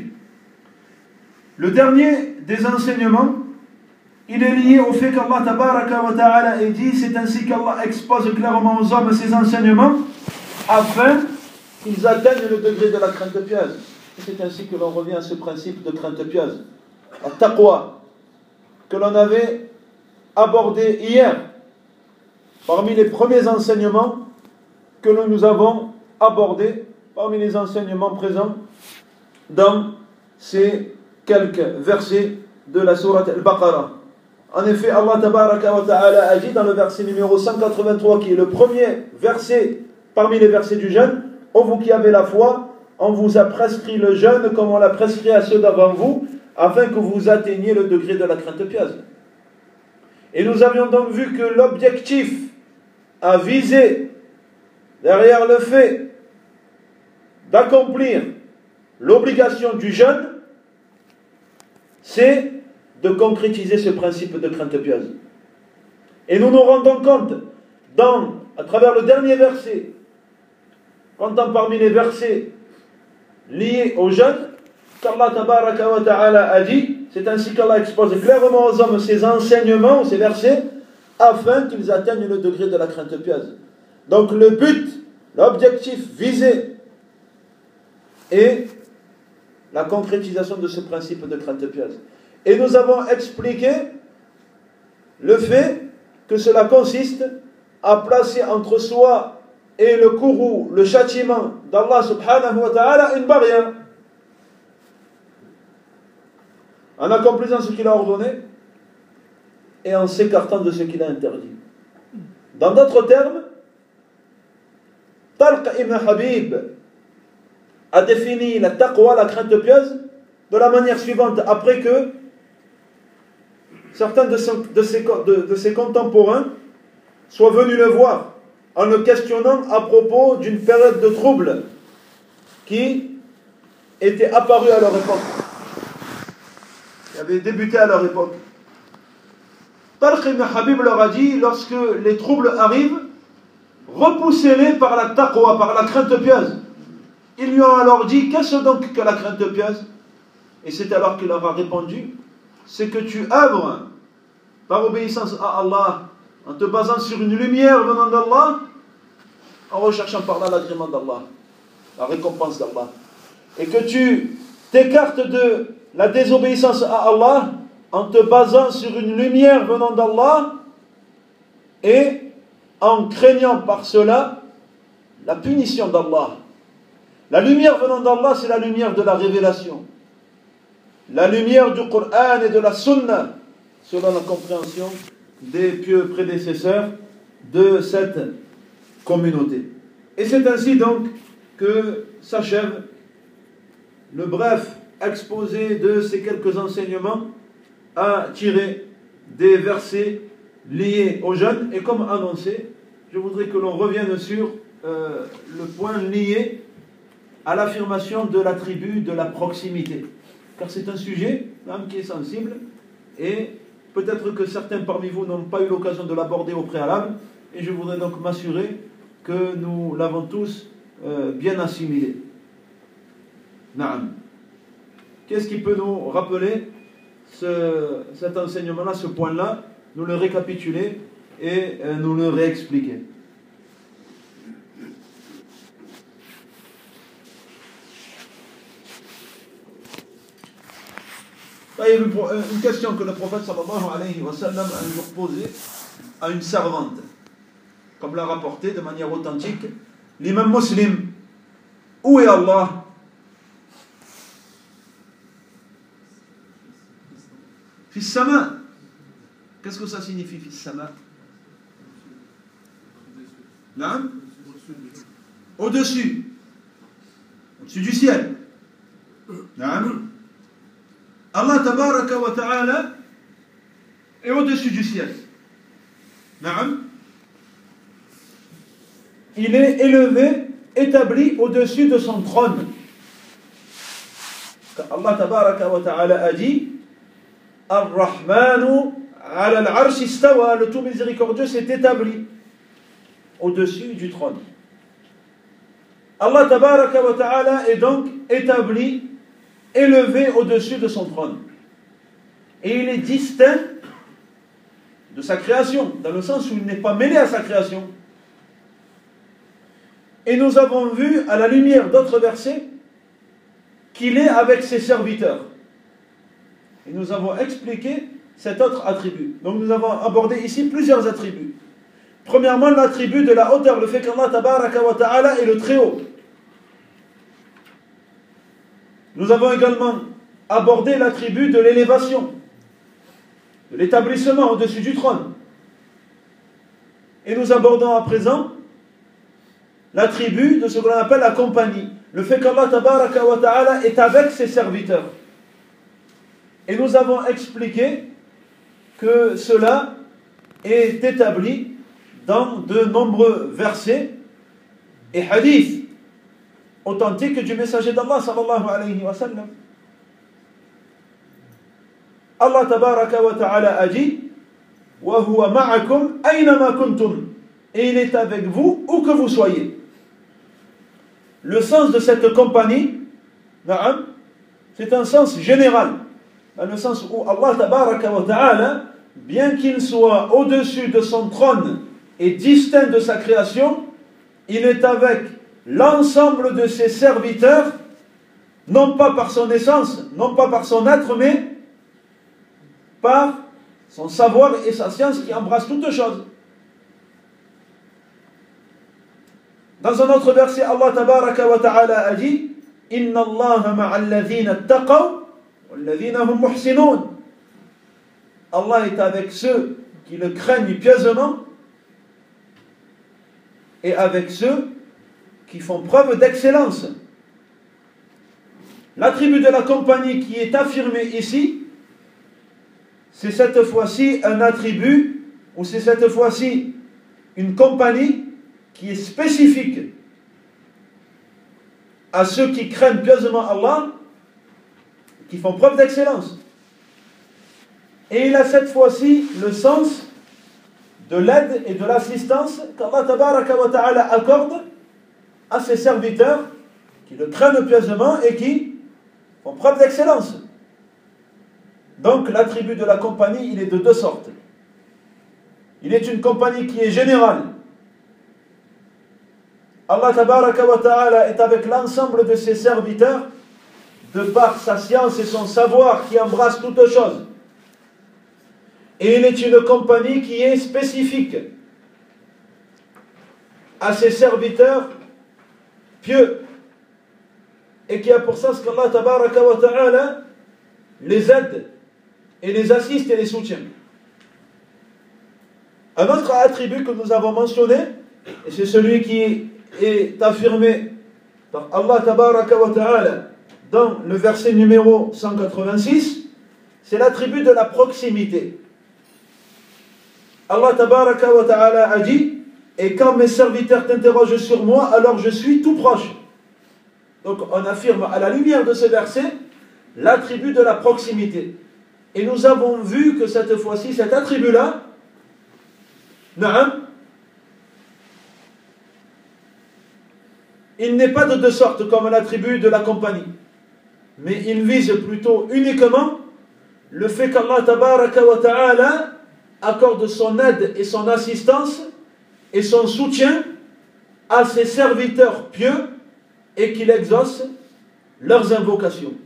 Le dernier des enseignements, il est lié au fait qu'Allah tabaraka wa ta'ala est dit, c'est ainsi qu'Allah expose clairement aux hommes ses enseignements afin qu'ils atteignent le degré de la crainte pieuse. C'est ainsi que l'on revient à ce principe de crainte pieuse, la taqwa, que l'on avait abordé hier, parmi les premiers enseignements que nous avons abordés, parmi les enseignements présents dans ces quelques versets de la sourate Al-Baqarah. En effet, Allah tabaraka wa ta'ala a dit dans le verset numéro cent quatre-vingt-trois, qui est le premier verset parmi les versets du jeûne: ô vous qui avez la foi, on vous a prescrit le jeûne comme on l'a prescrit à ceux d'avant vous, afin que vous atteigniez le degré de la crainte pieuse. Et nous avions donc vu que l'objectif à viser derrière le fait d'accomplir l'obligation du jeûne, c'est de concrétiser ce principe de crainte pieuse. Et nous nous rendons compte, dans, à travers le dernier verset, comptant parmi les versets liés au jeûne, qu'Allah tabaraka wa ta'ala a dit, c'est ainsi qu'Allah expose clairement aux hommes ces enseignements, ces versets, afin qu'ils atteignent le degré de la crainte pieuse. Donc le but, l'objectif visé est la concrétisation de ce principe de crainte pieuse. Et nous avons expliqué le fait que cela consiste à placer entre soi et le courroux, le châtiment d'Allah subhanahu wa ta'ala, une barrière. En accomplissant ce qu'il a ordonné et en s'écartant de ce qu'il a interdit. Dans d'autres termes, Talq ibn Habib a défini la taqwa, la crainte pieuse, de la manière suivante, après que certains de ses, de ses, de, de ses contemporains soient venus le voir en le questionnant à propos d'une période de trouble qui était apparue à leur époque, qui avait débuté à leur époque. Talq ibn Habib leur a dit, lorsque les troubles arrivent, repoussez-les par la taqwa, par la crainte pieuse. Ils lui ont alors dit, qu'est-ce donc que la crainte pieuse? Et c'est alors qu'il leur a répondu, c'est que tu œuvres par obéissance à Allah, en te basant sur une lumière venant d'Allah, en recherchant par là l'agrément d'Allah, la récompense d'Allah. Et que tu t'écartes de la désobéissance à Allah, en te basant sur une lumière venant d'Allah, et en craignant par cela la punition d'Allah. La lumière venant d'Allah, c'est la lumière de la révélation. La lumière du Coran et de la Sunna, selon la compréhension des pieux prédécesseurs de cette communauté. Et c'est ainsi donc que s'achève le bref exposé de ces quelques enseignements à tirer des versets liés aux jeunes. Et comme annoncé, je voudrais que l'on revienne sur euh, le point lié à l'affirmation de l'attribut de la proximité. Car c'est un sujet même qui est sensible et peut-être que certains parmi vous n'ont pas eu l'occasion de l'aborder au préalable, et je voudrais donc m'assurer que nous l'avons tous euh, bien assimilé. Naam. Qu'est-ce qui peut nous rappeler ce, cet enseignement-là, ce point-là, nous le récapituler et euh, nous le réexpliquer? Une question que le prophète sallallahu alayhi wa sallam a un jour posée à une servante, comme l'a rapporté de manière authentique l'imam Muslim. Où est Allah? Fis sama. Qu'est-ce que ça signifie, fis sama? Là? Au-dessus. Au-dessus du ciel. Là? Allah tabaraka wa ta'ala est au-dessus du ciel. Naam. Il est élevé, établi au-dessus de son trône. Allah tabaraka wa ta'ala a dit Ar-Rahmanu ala al-arsh istawa, le tout miséricordieux s'est établi au-dessus du trône. Allah tabaraka wa ta'ala est donc établi, élevé au-dessus de son trône. Et il est distinct de sa création, dans le sens où il n'est pas mêlé à sa création. Et nous avons vu, à la lumière d'autres versets, qu'il est avec ses serviteurs. Et nous avons expliqué cet autre attribut. Donc nous avons abordé ici plusieurs attributs. Premièrement, l'attribut de la hauteur, le fait qu'Allah tabaraka wa ta'ala est le très haut. Nous avons également abordé l'attribut de l'élévation, de l'établissement au-dessus du trône. Et nous abordons à présent l'attribut de ce que l'on appelle la compagnie, le fait qu'Allah tabaraka wa ta'ala est avec ses serviteurs. Et nous avons expliqué que cela est établi dans de nombreux versets et hadiths authentique du messager d'Allah sallallahu alayhi wa sallam. Allah tabaraka wa ta'ala a dit wa huwa ma'akum aynama kuntum, et il est avec vous où que vous soyez. Le sens de cette compagnie, na'am, c'est un sens général, dans le sens où Allah tabaraka wa ta'ala, bien qu'il soit au-dessus de son trône et distinct de sa création, il est avec l'ensemble de ses serviteurs, non pas par son essence, non pas par son être, mais par son savoir et sa science qui embrasse toutes choses. Dans un autre verset, Allah tabaraka wa ta'ala a dit Inna Allah ma'al ladhina taqaw wal ladhina hum muhsinun. Allah est avec ceux qui le craignent pieusement et avec ceux qui font preuve d'excellence. L'attribut de la compagnie qui est affirmé ici, c'est cette fois-ci un attribut, ou c'est cette fois-ci une compagnie qui est spécifique à ceux qui craignent pieusement Allah, qui font preuve d'excellence. Et il a cette fois-ci le sens de l'aide et de l'assistance qu'Allah tabaraka wa ta'ala accorde à ses serviteurs qui le craignent pieusement et qui font preuve d'excellence. Donc l'attribut de la compagnie, il est de deux sortes. Il est une compagnie qui est générale. Allah tabaraka wa ta'ala est avec l'ensemble de ses serviteurs de par sa science et son savoir qui embrasse toutes choses. Et il est une compagnie qui est spécifique à ses serviteurs pieux et qui a pour sens qu'Allah tabaraka wa ta'ala les aide et les assiste et les soutient. Un autre attribut que nous avons mentionné, et c'est celui qui est affirmé par Allah tabaraka wa ta'ala dans le verset numéro cent quatre-vingt-six, c'est l'attribut de la proximité. Allah tabaraka wa ta'ala a dit: et quand mes serviteurs t'interrogent sur moi, alors je suis tout proche. Donc on affirme à la lumière de ce verset l'attribut de la proximité. Et nous avons vu que cette fois-ci, cet attribut-là, na'am, il n'est pas de deux sortes comme l'attribut de la compagnie, mais il vise plutôt uniquement le fait qu'Allah tabaraka wa ta'ala accorde son aide et son assistance et son soutien à ses serviteurs pieux et qu'il exauce leurs invocations.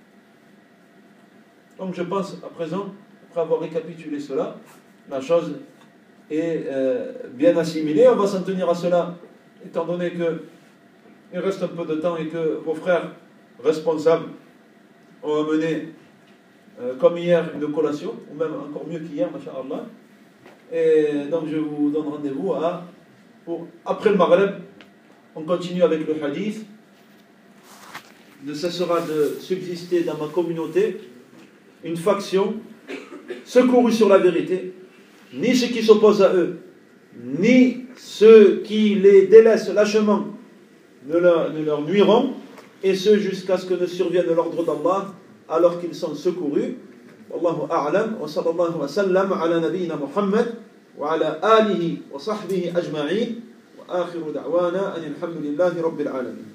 Donc je pense à présent, après avoir récapitulé cela, la chose est euh, bien assimilée. On va s'en tenir à cela, étant donné qu'il reste un peu de temps et que vos frères responsables ont amené, euh, comme hier, une collation, ou même encore mieux qu'hier, masha'Allah. Et donc je vous donne rendez-vous à, pour, après le Maghreb, on continue avec le hadith. Ne cessera de subsister dans ma communauté une faction secourue sur la vérité, ni ceux qui s'opposent à eux, ni ceux qui les délaissent lâchement ne leur, ne leur nuiront, et ce jusqu'à ce que ne survienne l'ordre d'Allah alors qu'ils sont secourus. Wallahu a'lam wa sallallahu wa sallam ala nabiyyina Muhammad wa ala alihi wa sahbihi ajma'in wa akhiru da'wana anil hamdulillahi rabbil alamin.